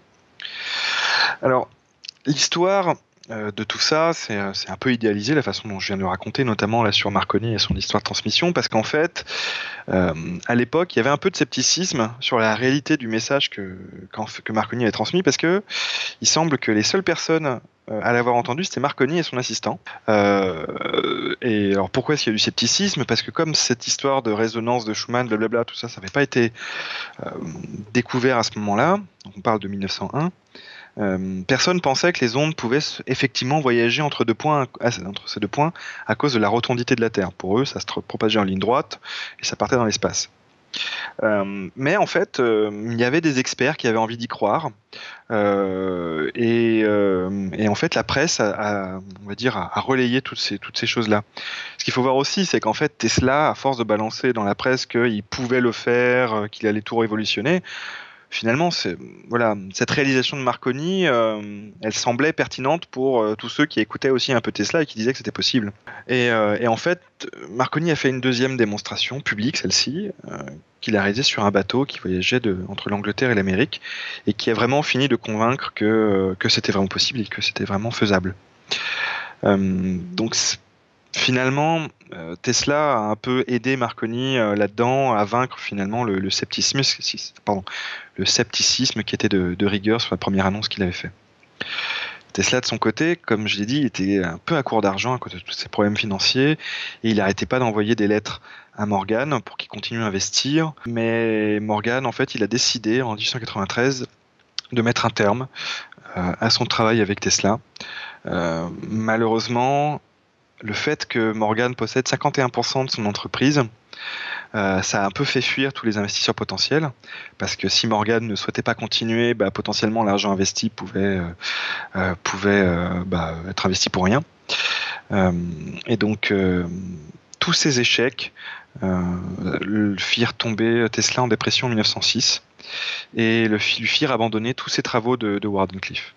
Alors, l'histoire euh, de tout ça, c'est, c'est un peu idéalisé la façon dont je viens de le raconter, notamment là sur Marconi et son histoire de transmission, parce qu'en fait, euh, à l'époque, il y avait un peu de scepticisme sur la réalité du message que, que Marconi avait transmis, parce que il semble que les seules personnes euh, à l'avoir entendu, c'était Marconi et son assistant. Euh, et alors pourquoi est-ce qu'il y a du scepticisme? Parce que comme cette histoire de résonance de Schumann, blablabla, tout ça, ça n'avait pas été euh, découvert à ce moment-là, donc on parle de mille neuf cent un, Euh, personne pensait que les ondes pouvaient effectivement voyager entre, deux points, entre ces deux points à cause de la rotondité de la Terre. Pour eux, ça se propageait en ligne droite et ça partait dans l'espace. Euh, mais en fait, euh, il y avait des experts qui avaient envie d'y croire. Euh, et, euh, et en fait, la presse a, a, on va dire, a, a relayé toutes ces, toutes ces choses-là. Ce qu'il faut voir aussi, c'est qu'en fait, Tesla, à force de balancer dans la presse qu'il pouvait le faire, qu'il allait tout révolutionner, finalement, c'est, voilà, cette réalisation de Marconi, euh, elle semblait pertinente pour euh, tous ceux qui écoutaient aussi un peu Tesla et qui disaient que c'était possible. Et, euh, et en fait, Marconi a fait une deuxième démonstration publique, celle-ci, euh, qu'il a réalisée sur un bateau qui voyageait de, entre l'Angleterre et l'Amérique et qui a vraiment fini de convaincre que, euh, que c'était vraiment possible et que c'était vraiment faisable. Euh, donc, finalement, euh, Tesla a un peu aidé Marconi euh, là-dedans à vaincre finalement le, le scepticisme, pardon, le scepticisme qui était de, de rigueur sur la première annonce qu'il avait fait. Tesla, de son côté, comme je l'ai dit, était un peu à court d'argent à cause de tous ses problèmes financiers et il n'arrêtait pas d'envoyer des lettres à Morgan pour qu'il continue à investir. Mais Morgan, en fait, il a décidé en dix-huit cent quatre-vingt-treize de mettre un terme euh, à son travail avec Tesla. Euh, malheureusement, le fait que Morgan possède cinquante et un pour cent de son entreprise, euh, ça a un peu fait fuir tous les investisseurs potentiels, parce que si Morgan ne souhaitait pas continuer, bah, potentiellement l'argent investi pouvait, euh, euh, pouvait euh, bah, être investi pour rien. Euh, et donc, euh, tous ces échecs euh, le firent tomber Tesla en dépression en mille neuf cent six, et le, lui firent abandonner tous ses travaux de, de Wardenclyffe.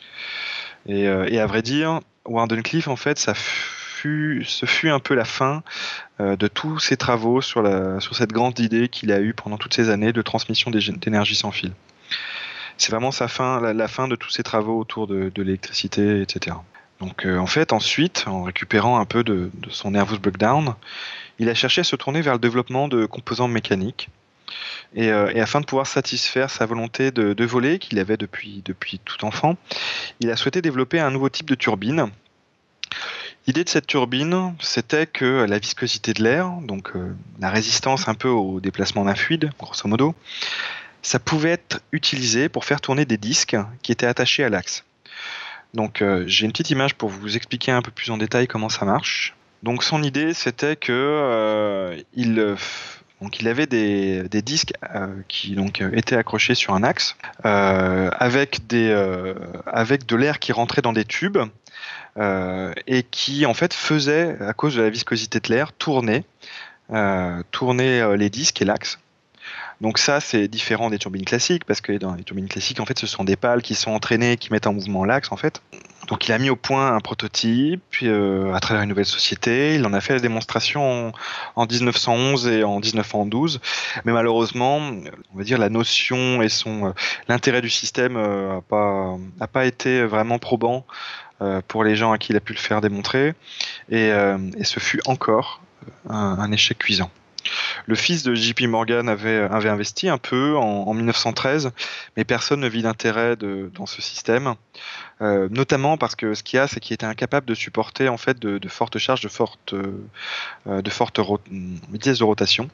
Et, euh, et à vrai dire, Wardenclyffe, en fait, ça fut, ce fut un peu la fin euh, de tous ses travaux sur, la, sur cette grande idée qu'il a eue pendant toutes ces années de transmission d'énergie sans fil. C'est vraiment sa fin, la, la fin de tous ses travaux autour de, de l'électricité, et cetera. Donc euh, en fait, ensuite, en récupérant un peu de, de son nervous breakdown, il a cherché à se tourner vers le développement de composants mécaniques. Et, euh, et afin de pouvoir satisfaire sa volonté de, de voler, qu'il avait depuis, depuis tout enfant, il a souhaité développer un nouveau type de turbine. L'idée de cette turbine, c'était que la viscosité de l'air, donc euh, la résistance un peu au déplacement d'un fluide, grosso modo, ça pouvait être utilisé pour faire tourner des disques qui étaient attachés à l'axe. Donc euh, j'ai une petite image pour vous expliquer un peu plus en détail comment ça marche. Donc son idée, c'était que euh, il, euh, donc, il avait des, des disques euh, qui donc, euh, étaient accrochés sur un axe, euh, avec, des, euh, avec de l'air qui rentrait dans des tubes, euh, et qui en fait faisait, à cause de la viscosité de l'air, tourner, euh, tourner euh, les disques et l'axe. Donc ça, c'est différent des turbines classiques, parce que dans les turbines classiques, en fait, ce sont des pales qui sont entraînées, qui mettent en mouvement l'axe, en fait. Donc il a mis au point un prototype euh, à travers une nouvelle société. Il en a fait la démonstration en, en dix-neuf cent onze et en dix-neuf cent douze. Mais malheureusement, on va dire la notion et son euh, l'intérêt du système euh, a pas a pas été vraiment probant euh, pour les gens à qui il a pu le faire démontrer. Et, euh, et ce fut encore un, un échec cuisant. Le fils de J P Morgan avait, avait investi un peu en, en mille neuf cent treize, mais personne ne vit d'intérêt de, dans ce système, euh, notamment parce que ce qu'il y a, c'est qu'il était incapable de supporter en fait de, de fortes charges, de fortes, euh, de fortes ro- vitesses de rotation.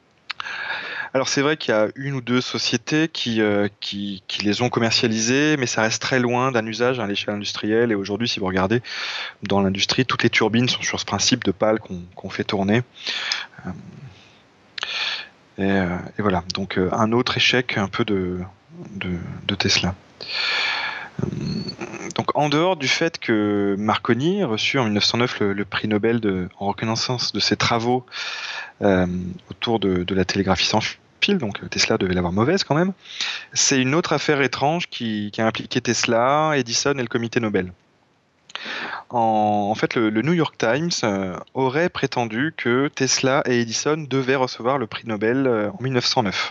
Alors c'est vrai qu'il y a une ou deux sociétés qui, euh, qui, qui les ont commercialisées, mais ça reste très loin d'un usage à l'échelle industrielle. Et aujourd'hui, si vous regardez dans l'industrie, toutes les turbines sont sur ce principe de pales qu'on qu'on fait tourner. Euh, Et, euh, et voilà, donc euh, un autre échec un peu de, de, de Tesla. Euh, donc en dehors du fait que Marconi a reçu en mille neuf cent neuf le, le prix Nobel de, en reconnaissance de ses travaux euh, autour de, de la télégraphie sans fil, donc Tesla devait l'avoir mauvaise quand même, c'est une autre affaire étrange qui, qui a impliqué Tesla, Edison et le comité Nobel. En, en fait, le, le New York Times euh, aurait prétendu que Tesla et Edison devaient recevoir le prix Nobel euh, en mille neuf cent neuf.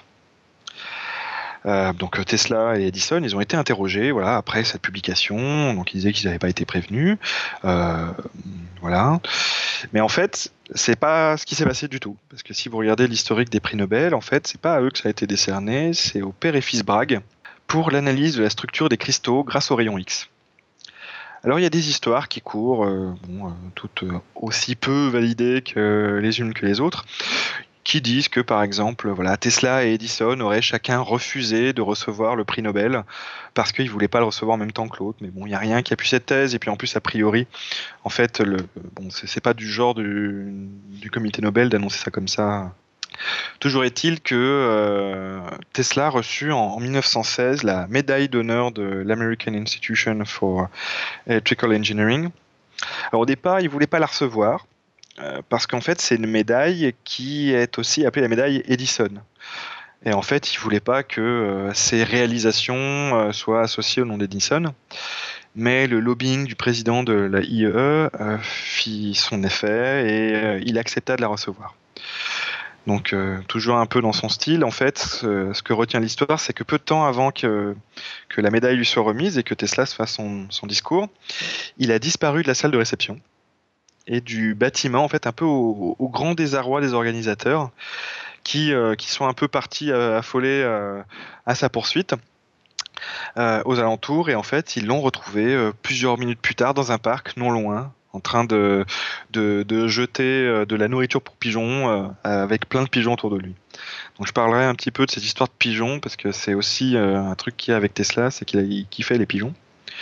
Euh, donc Tesla et Edison, ils ont été interrogés, voilà, après cette publication. Donc ils disaient qu'ils n'avaient pas été prévenus, euh, voilà. Mais en fait, c'est pas ce qui s'est passé du tout, parce que si vous regardez l'historique des prix Nobel, en fait, c'est pas à eux que ça a été décerné, c'est au père et fils Bragg pour l'analyse de la structure des cristaux grâce aux rayons X. Alors il y a des histoires qui courent, euh, bon, euh, toutes euh, aussi peu validées que les unes que les autres, qui disent que par exemple, voilà, Tesla et Edison auraient chacun refusé de recevoir le prix Nobel parce qu'ils voulaient pas le recevoir en même temps que l'autre. Mais bon, il n'y a rien qui appuie cette thèse. Et puis en plus, a priori, en fait, le, bon, c'est, c'est pas du genre du, du comité Nobel d'annoncer ça comme ça. Toujours est-il que euh, Tesla a reçu en, en mille neuf cent seize la médaille d'honneur de l'American Institution for Electrical Engineering. Alors au départ, il ne voulait pas la recevoir, euh, parce qu'en fait, c'est une médaille qui est aussi appelée la médaille Edison. Et en fait, il ne voulait pas que euh, ses réalisations euh, soient associées au nom d'Edison. Mais le lobbying du président de la I E E euh, fit son effet et euh, il accepta de la recevoir. Donc euh, toujours un peu dans son style, en fait, euh, ce que retient l'histoire, c'est que peu de temps avant que, que la médaille lui soit remise et que Tesla se fasse son, son discours, il a disparu de la salle de réception et du bâtiment, en fait, un peu au, au grand désarroi des organisateurs qui, euh, qui sont un peu partis euh, affolés euh, à sa poursuite euh, aux alentours. Et en fait, ils l'ont retrouvé euh, plusieurs minutes plus tard dans un parc non loin, en train de, de, de jeter euh, de la nourriture pour pigeons euh, avec plein de pigeons autour de lui. Donc je parlerai un petit peu de cette histoire de pigeons parce que c'est aussi euh, un truc qu'il y a avec Tesla, c'est qu'il a, il kiffait les pigeons.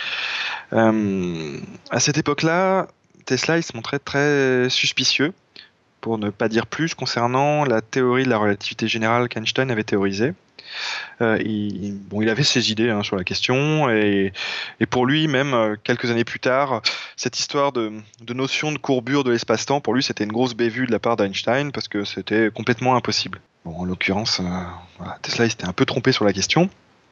Euh, à cette époque-là, Tesla il se montrait très suspicieux, pour ne pas dire plus, concernant la théorie de la relativité générale qu'Einstein avait théorisée. Euh, il, bon, il avait ses idées hein, sur la question, et, et pour lui, même euh, quelques années plus tard, cette histoire de, de notion de courbure de l'espace-temps, pour lui, c'était une grosse bévue de la part d'Einstein, parce que c'était complètement impossible. Bon, en l'occurrence, euh, voilà, Tesla il s'était un peu trompé sur la question.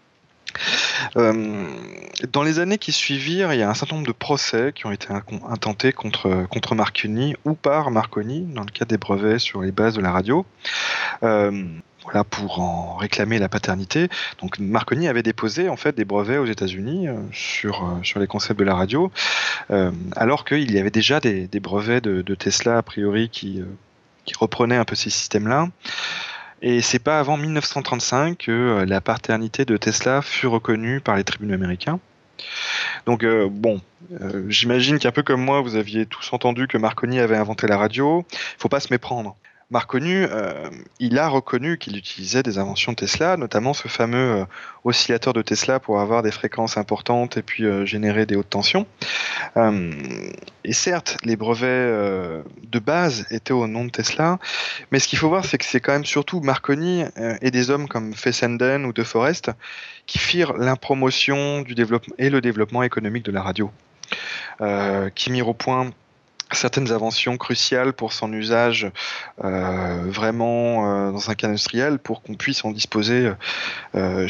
Euh, dans les années qui suivirent, il y a un certain nombre de procès qui ont été intentés contre, contre Marconi ou par Marconi, dans le cadre des brevets sur les bases de la radio. Euh, Voilà, pour en réclamer la paternité. Donc Marconi avait déposé en fait des brevets aux États-Unis euh, sur, euh, sur les concepts de la radio, euh, alors qu'il y avait déjà des, des brevets de, de Tesla a priori qui, euh, qui reprenaient un peu ces systèmes-là. Et c'est pas avant mille neuf cent trente-cinq que euh, la paternité de Tesla fut reconnue par les tribunaux américains. Donc euh, bon, euh, j'imagine qu'un peu comme moi, vous aviez tous entendu que Marconi avait inventé la radio. Il faut pas se méprendre. Marconi, euh, il a reconnu qu'il utilisait des inventions de Tesla, notamment ce fameux euh, oscillateur de Tesla pour avoir des fréquences importantes et puis euh, générer des hautes tensions. Euh, et certes, les brevets euh, de base étaient au nom de Tesla, mais ce qu'il faut voir, c'est que c'est quand même surtout Marconi euh, et des hommes comme Fessenden ou De Forest qui firent la promotion du développement et le développement économique de la radio, euh, qui mirent au point certaines inventions cruciales pour son usage euh, vraiment euh, dans un cas industriel pour qu'on puisse en disposer euh,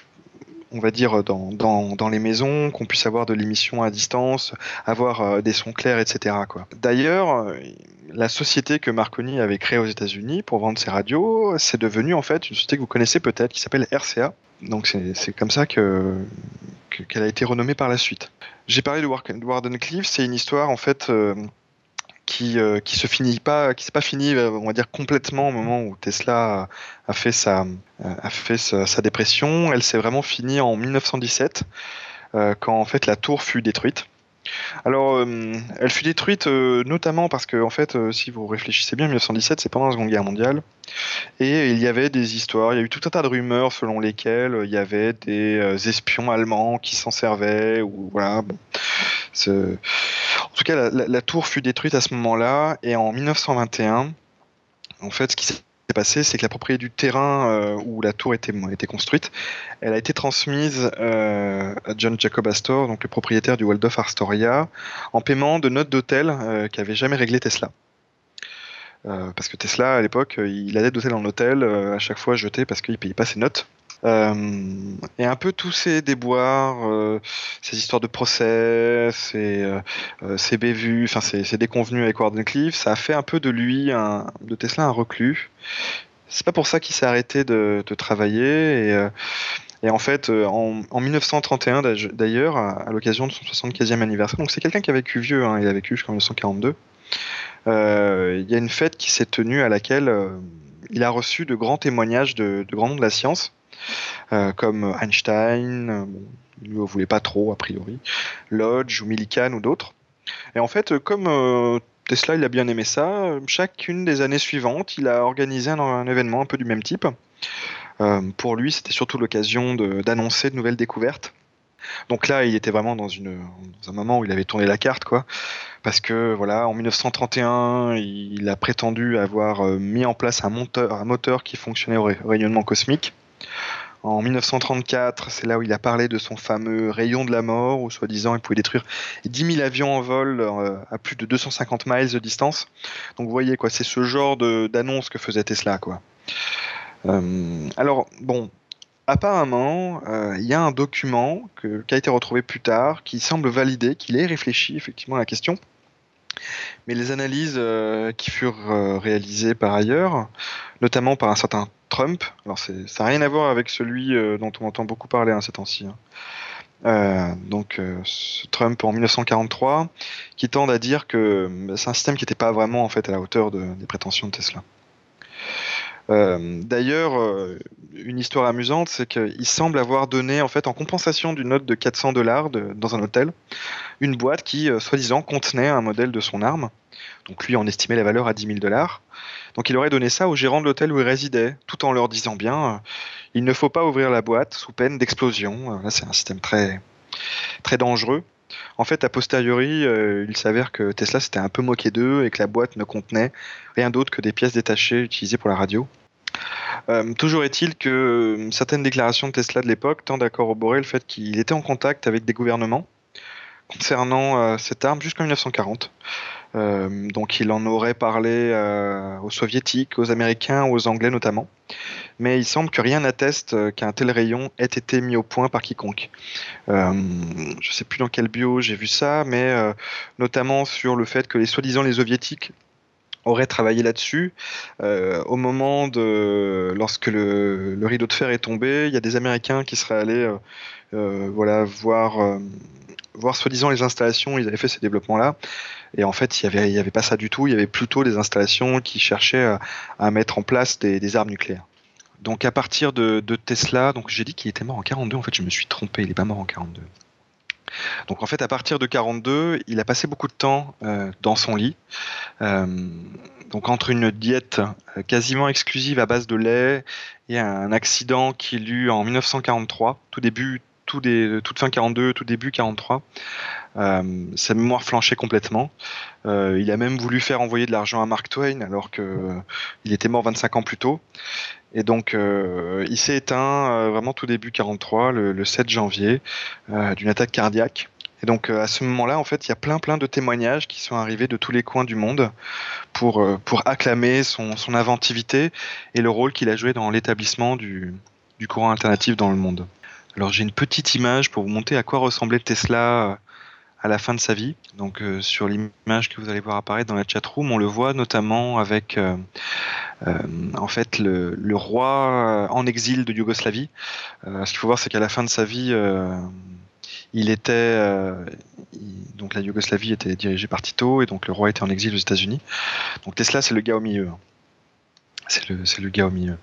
on va dire dans, dans, dans les maisons, qu'on puisse avoir de l'émission à distance, avoir euh, des sons clairs, et cetera quoi. D'ailleurs, euh, la société que Marconi avait créée aux États-Unis pour vendre ses radios, c'est devenu en fait une société que vous connaissez peut-être qui s'appelle R C A. Donc c'est, c'est comme ça que, que, qu'elle a été renommée par la suite. J'ai parlé de Wardenclyffe, c'est une histoire en fait euh, qui euh, qui se finit pas, qui s'est pas fini, on va dire complètement au moment où Tesla a, a fait sa a fait sa, sa dépression. Elle s'est vraiment finie en mille neuf cent dix-sept euh, quand en fait la tour fut détruite. Alors, euh, elle fut détruite euh, notamment parce que, en fait, euh, si vous réfléchissez bien, mille neuf cent dix-sept, c'est pendant la Seconde Guerre mondiale, et il y avait des histoires, il y a eu tout un tas de rumeurs selon lesquelles euh, il y avait des euh, espions allemands qui s'en servaient, ou voilà. Bon. C'est... En tout cas, la, la, la tour fut détruite à ce moment-là, et en mille neuf cent vingt et un, en fait, ce qui s'est passé, c'est que la propriété du terrain euh, où la tour était, était construite, elle a été transmise euh, à John Jacob Astor, donc le propriétaire du Waldorf Astoria, en paiement de notes d'hôtel euh, qu'avait jamais réglé Tesla. Euh, parce que Tesla, à l'époque, il a des d'hôtel en hôtel, euh, à chaque fois jeté parce qu'il ne payait pas ses notes. Euh, et un peu tous ces déboires, euh, ces histoires de procès, ces, euh, ces bévues, enfin ces, ces déconvenus avec Wardenclyffe, ça a fait un peu de lui, un, de Tesla, un reclus. C'est pas pour ça qu'il s'est arrêté de, de travailler. Et, euh, et en fait, en, en mille neuf cent trente et un d'ailleurs, à, à l'occasion de son soixante-quinzième anniversaire, donc c'est quelqu'un qui a vécu vieux, hein, il a vécu jusqu'en mille neuf cent quarante-deux. Euh, il y a une fête qui s'est tenue à laquelle euh, il a reçu de grands témoignages de, de grands noms de la science. Euh, comme Einstein, euh, bon, il ne voulait pas trop a priori, Lodge ou Millikan ou d'autres. Et en fait, comme euh, Tesla il a bien aimé ça, chacune des années suivantes, il a organisé un, un événement un peu du même type. Euh, pour lui, c'était surtout l'occasion de, d'annoncer de nouvelles découvertes. Donc là, il était vraiment dans, une, dans un moment où il avait tourné la carte, quoi. Parce que voilà, en mille neuf cent trente et un, il a prétendu avoir mis en place un moteur, un moteur qui fonctionnait au, ray- au rayonnement cosmique. En mille neuf cent trente-quatre, c'est là où il a parlé de son fameux rayon de la mort, où soi-disant il pouvait détruire dix mille avions en vol euh, à plus de deux cent cinquante miles de distance. Donc vous voyez, quoi, c'est ce genre de, d'annonce que faisait Tesla, quoi. Euh, alors, bon, apparemment, euh, il y a un document que, qui a été retrouvé plus tard, qui semble valider qu'il ait réfléchi effectivement à la question. Mais les analyses euh, qui furent euh, réalisées par ailleurs, notamment par un certain Trump, alors c'est, ça n'a rien à voir avec celui euh, dont on entend beaucoup parler hein, ces temps-ci, hein. Euh, donc euh, ce Trump en mille neuf cent quarante-trois, qui tendent à dire que bah, c'est un système qui n'était pas vraiment en fait à la hauteur de, des prétentions de Tesla. Euh, d'ailleurs, euh, une histoire amusante, c'est qu'il semble avoir donné, en fait, en compensation d'une note de quatre cents dollars dans un hôtel, une boîte qui, euh, soi-disant, contenait un modèle de son arme. Donc lui en estimait la valeur à dix mille dollars. Donc il aurait donné ça au gérant de l'hôtel où il résidait, tout en leur disant bien, euh, il ne faut pas ouvrir la boîte sous peine d'explosion. Euh, là, c'est un système très, très dangereux. En fait, a posteriori, euh, il s'avère que Tesla s'était un peu moqué d'eux et que la boîte ne contenait rien d'autre que des pièces détachées utilisées pour la radio. Euh, toujours est-il que euh, certaines déclarations de Tesla de l'époque tendent à corroborer le fait qu'il était en contact avec des gouvernements concernant euh, cette arme jusqu'en mille neuf cent quarante. Euh, donc il en aurait parlé euh, aux soviétiques, aux américains, aux anglais notamment. Mais il semble que rien n'atteste qu'un tel rayon ait été mis au point par quiconque. Euh, je ne sais plus dans quel bio j'ai vu ça, mais euh, notamment sur le fait que les soi-disant les soviétiques auraient travaillé là-dessus. Euh, au moment de lorsque le, le rideau de fer est tombé, il y a des Américains qui seraient allés euh, euh, voilà, voir, euh, voir soi-disant les installations, ils avaient fait ces développements-là. Et en fait, il n'y avait, il y avait pas ça du tout, il y avait plutôt des installations qui cherchaient à, à mettre en place des, des armes nucléaires. Donc à partir de, de Tesla, donc j'ai dit qu'il était mort en quarante-deux, en fait je me suis trompé, il n'est pas mort en quarante-deux. Donc en fait à partir de quarante-deux, il a passé beaucoup de temps euh, dans son lit. Euh, donc entre une diète quasiment exclusive à base de lait et un accident qu'il eut en mille neuf cent quarante-trois, tout début, tout des, toute fin quarante-deux, tout début quarante-trois, euh, sa mémoire flanchait complètement. Euh, il a même voulu faire envoyer de l'argent à Mark Twain alors que euh, il était mort vingt-cinq ans plus tôt. Et donc, euh, il s'est éteint euh, vraiment tout début quarante-trois, le, le sept janvier, euh, d'une attaque cardiaque. Et donc, euh, à ce moment-là, en fait, il y a plein, plein de témoignages qui sont arrivés de tous les coins du monde pour, euh, pour acclamer son, son inventivité et le rôle qu'il a joué dans l'établissement du, du courant alternatif dans le monde. Alors, j'ai une petite image pour vous montrer à quoi ressemblait Tesla à la fin de sa vie. Donc, euh, sur l'image que vous allez voir apparaître dans la chatroom, on le voit notamment avec euh, euh, en fait le, le roi en exil de Yougoslavie. Euh, ce qu'il faut voir, c'est qu'à la fin de sa vie, euh, il était euh, il, donc la Yougoslavie était dirigée par Tito et donc le roi était en exil aux États-Unis. Donc Tesla, c'est le gars au milieu. C'est le, c'est le gars au milieu.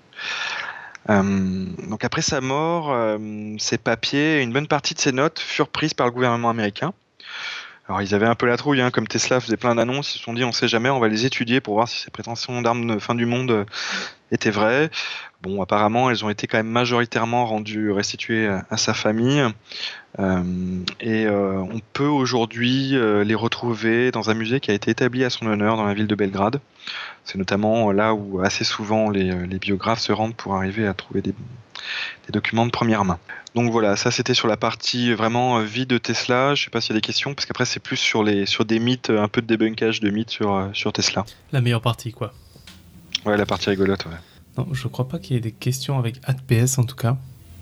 Euh, donc après sa mort, euh, ses papiers et une bonne partie de ses notes furent prises par le gouvernement américain. Alors ils avaient un peu la trouille, hein, comme Tesla faisait plein d'annonces, ils se sont dit on sait jamais, on va les étudier pour voir si ces prétentions d'armes de fin du monde étaient vraies. Bon, apparemment elles ont été quand même majoritairement rendues, restituées à, à sa famille. Euh, et euh, on peut aujourd'hui euh, les retrouver dans un musée qui a été établi à son honneur dans la ville de Belgrade. C'est notamment là où assez souvent les, les biographes se rendent pour arriver à trouver des, des documents de première main. Donc voilà, ça c'était sur la partie vraiment vie de Tesla. Je sais pas s'il y a des questions, parce qu'après c'est plus sur, les, sur des mythes, un peu de débunkage de mythes sur, sur Tesla. La meilleure partie, quoi. Ouais, la partie rigolote, ouais. Non, je crois pas qu'il y ait des questions avec A T P S en tout cas.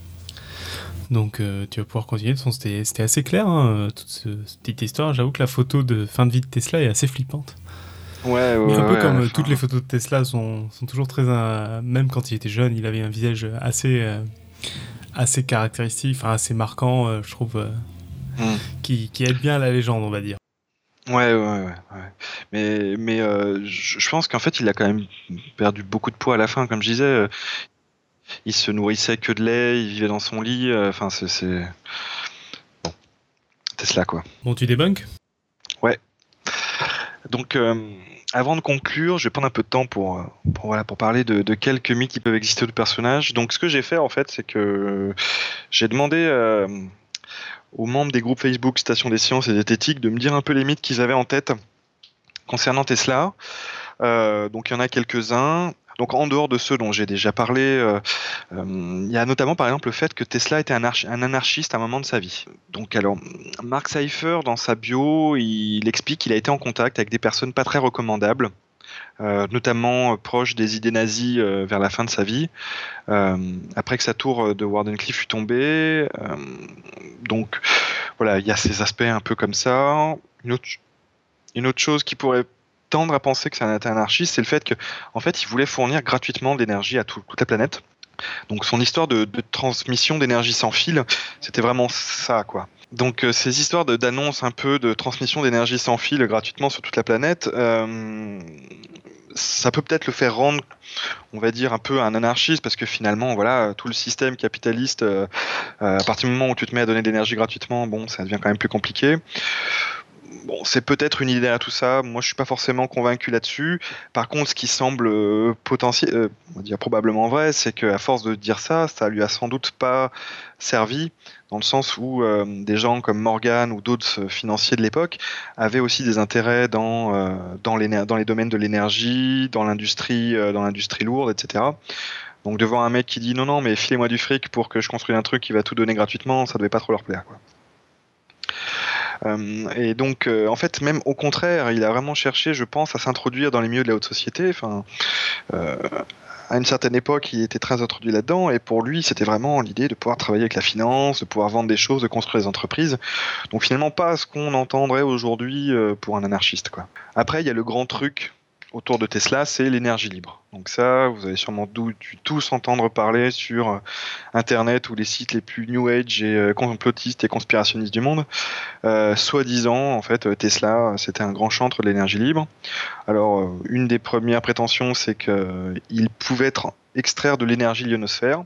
Donc euh, tu vas pouvoir continuer. De toute façon, c'était, c'était assez clair, hein, toute ce, cette petite histoire. J'avoue que la photo de fin de vie de Tesla est assez flippante. Ouais, ouais, Mais un peu ouais, comme ouais, euh, toutes les photos de Tesla sont, sont toujours très... Euh, même quand il était jeune, il avait un visage assez, euh, assez caractéristique, enfin assez marquant, euh, je trouve, euh, mm. qui, qui aide bien à la légende, on va dire. Ouais, ouais, ouais. ouais. Mais, mais euh, je, je pense qu'en fait, il a quand même perdu beaucoup de poids à la fin, comme je disais. Euh, il se nourrissait que de lait, il vivait dans son lit. Enfin, euh, c'est, c'est... Bon. Tesla, quoi. Bon, tu débunk ? Ouais. Donc, euh, avant de conclure, je vais prendre un peu de temps pour, pour, voilà, pour parler de, de quelques mythes qui peuvent exister de personnages. Donc, ce que j'ai fait, en fait, c'est que j'ai demandé euh, aux membres des groupes Facebook Station des Sciences et Zététique de me dire un peu les mythes qu'ils avaient en tête concernant Tesla. Euh, donc, il y en a quelques-uns. Donc, en dehors de ceux dont j'ai déjà parlé, euh, euh, il y a notamment, par exemple, le fait que Tesla était un, archi- un anarchiste à un moment de sa vie. Donc, alors, Mark Seifer, dans sa bio, il explique qu'il a été en contact avec des personnes pas très recommandables, euh, notamment euh, proches des idées nazies euh, vers la fin de sa vie, euh, après que sa tour de Wardenclyffe fut tombée. Euh, donc, voilà, il y a ces aspects un peu comme ça. Une autre, une autre chose qui pourrait tendre à penser que c'est un anarchiste, c'est le fait que, en fait, il voulait fournir gratuitement de l'énergie à tout, toute la planète. Donc son histoire de, de transmission d'énergie sans fil, c'était vraiment ça, quoi. Donc euh, ces histoires de, d'annonces un peu de transmission d'énergie sans fil gratuitement sur toute la planète, euh, ça peut peut-être le faire rendre, on va dire, un peu un anarchiste, parce que finalement, voilà, tout le système capitaliste, euh, à partir du moment où tu te mets à donner de l'énergie gratuitement, bon, ça devient quand même plus compliqué. Bon, c'est peut-être une idée à tout ça. Moi, je suis pas forcément convaincu là-dessus. Par contre, ce qui semble euh, potentiel, euh, on va dire probablement vrai, c'est qu'à force de dire ça, ça lui a sans doute pas servi, dans le sens où euh, des gens comme Morgan ou d'autres financiers de l'époque avaient aussi des intérêts dans euh, dans, dans les domaines de l'énergie, dans l'industrie, euh, dans l'industrie lourde, et cetera. Donc, de voir un mec qui dit non, non, mais filez-moi du fric pour que je construise un truc qui va tout donner gratuitement, ça devait pas trop leur plaire, quoi. Euh, et donc, euh, en fait, même au contraire, il a vraiment cherché, je pense, à s'introduire dans les milieux de la haute société. Enfin, euh, à une certaine époque, il était très introduit là-dedans, et pour lui, c'était vraiment l'idée de pouvoir travailler avec la finance, de pouvoir vendre des choses, de construire des entreprises. Donc, finalement, pas ce qu'on entendrait aujourd'hui euh, pour un anarchiste, quoi. Après, il y a le grand truc autour de Tesla, c'est l'énergie libre. Donc ça, vous allez sûrement dû tous entendre parler sur Internet ou les sites les plus New Age et euh, complotistes et conspirationnistes du monde. Euh, soi-disant, en fait, Tesla, c'était un grand chantre de l'énergie libre. Alors, euh, une des premières prétentions, c'est qu'il pouvait être extraire de l'énergie de l'ionosphère.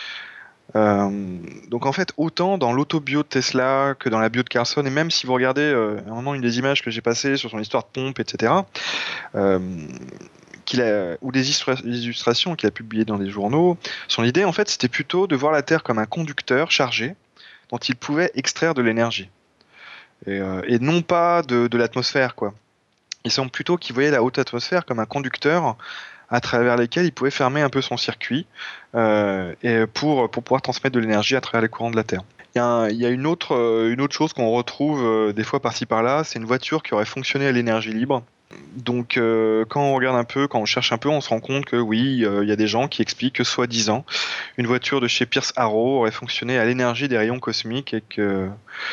Euh, donc en fait, autant dans l'autobio de Tesla que dans la bio de Carlson, et même si vous regardez euh, à un moment une des images que j'ai passées sur son histoire de pompe, et cetera, euh, qu'il a, ou des illustrations qu'il a publiées dans des journaux, son idée en fait c'était plutôt de voir la Terre comme un conducteur chargé dont il pouvait extraire de l'énergie. Et, euh, et non pas de, de l'atmosphère, quoi. Il semble plutôt qu'il voyait la haute atmosphère comme un conducteur à travers lesquels il pouvait fermer un peu son circuit euh, et pour, pour pouvoir transmettre de l'énergie à travers les courants de la Terre. Il y a, un, il y a une, autre, une autre chose qu'on retrouve euh, des fois par-ci par-là, c'est une voiture qui aurait fonctionné à l'énergie libre. Donc euh, quand on regarde un peu, quand on cherche un peu, on se rend compte que oui, euh, il y a des gens qui expliquent que soi-disant, une voiture de chez Pierce Arrow aurait fonctionné à l'énergie des rayons cosmiques et que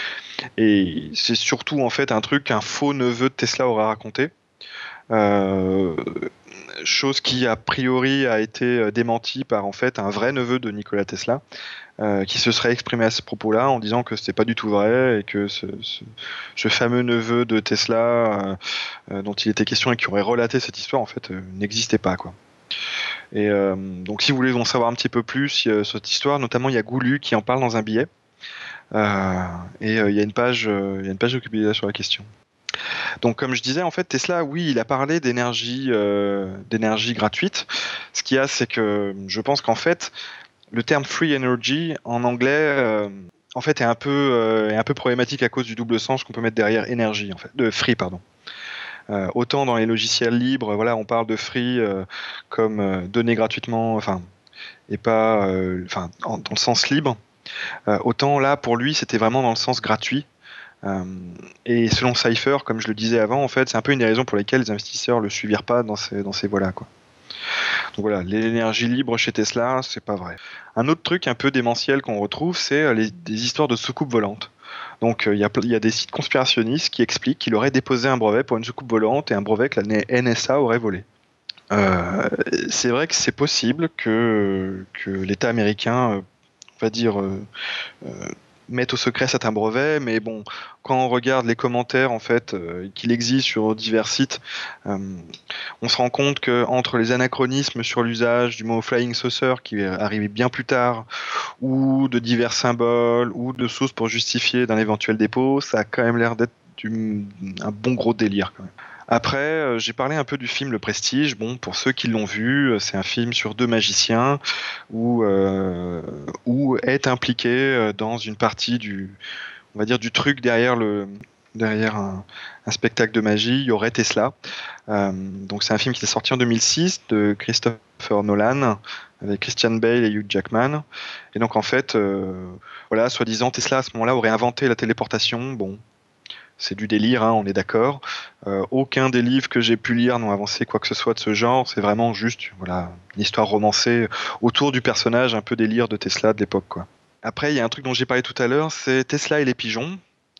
et c'est surtout en fait un truc qu'un faux neveu de Tesla aurait raconté. Euh, chose qui a priori a été démentie par en fait un vrai neveu de Nikola Tesla euh, qui se serait exprimé à ce propos-là en disant que c'était pas du tout vrai et que ce, ce, ce fameux neveu de Tesla euh, dont il était question et qui aurait relaté cette histoire en fait euh, n'existait pas, quoi. Et euh, donc si vous voulez en savoir un petit peu plus euh, sur cette histoire, notamment il y a Goulu qui en parle dans un billet euh, et euh, il y a une page euh, il y a une page Wikipédia sur la question. Donc, comme je disais, en fait, Tesla, oui, il a parlé d'énergie, euh, d'énergie gratuite. Ce qu'il y a, c'est que je pense qu'en fait, le terme free energy en anglais, euh, en fait, est un peu, euh, est un peu problématique à cause du double sens qu'on peut mettre derrière énergie, en fait, de free, pardon. Euh, autant dans les logiciels libres, voilà, on parle de free euh, comme euh, donner gratuitement, enfin, et pas, euh, enfin, dans le sens libre. Euh, autant là, pour lui, c'était vraiment dans le sens gratuit. Euh, et selon Cypher, comme je le disais avant, en fait, c'est un peu une des raisons pour lesquelles les investisseurs le suivirent pas dans ces, dans ces voies-là, quoi. Donc voilà, l'énergie libre chez Tesla, c'est pas vrai. Un autre truc un peu démentiel qu'on retrouve, c'est les, des histoires de soucoupes volantes. Donc il y, y a des sites conspirationnistes qui expliquent qu'il aurait déposé un brevet pour une soucoupe volante et un brevet que la N S A aurait volé. Euh, c'est vrai que c'est possible que, que l'État américain, euh, on va dire, euh, euh, mettre au secret certains brevets, mais bon, quand on regarde les commentaires en fait euh, qu'il existe sur divers sites, euh, on se rend compte que entre les anachronismes sur l'usage du mot flying saucer qui est arrivé bien plus tard, ou de divers symboles, ou de sources pour justifier d'un éventuel dépôt, ça a quand même l'air d'être du, un bon gros délire quand même. Après, euh, j'ai parlé un peu du film Le Prestige. Bon, pour ceux qui l'ont vu, c'est un film sur deux magiciens où, euh, où est impliqué dans une partie du, on va dire, du truc derrière le, derrière un, un spectacle de magie. Il y aurait Tesla. Euh, donc c'est un film qui est sorti en deux mille six de Christopher Nolan avec Christian Bale et Hugh Jackman. Et donc en fait, euh, voilà, soi-disant Tesla à ce moment-là aurait inventé la téléportation. Bon. C'est du délire, hein, on est d'accord. Euh, aucun des livres que j'ai pu lire n'ont avancé quoi que ce soit de ce genre. C'est vraiment juste voilà, une histoire romancée autour du personnage un peu délire de Tesla de l'époque, quoi. Après, il y a un truc dont j'ai parlé tout à l'heure, c'est Tesla et les pigeons.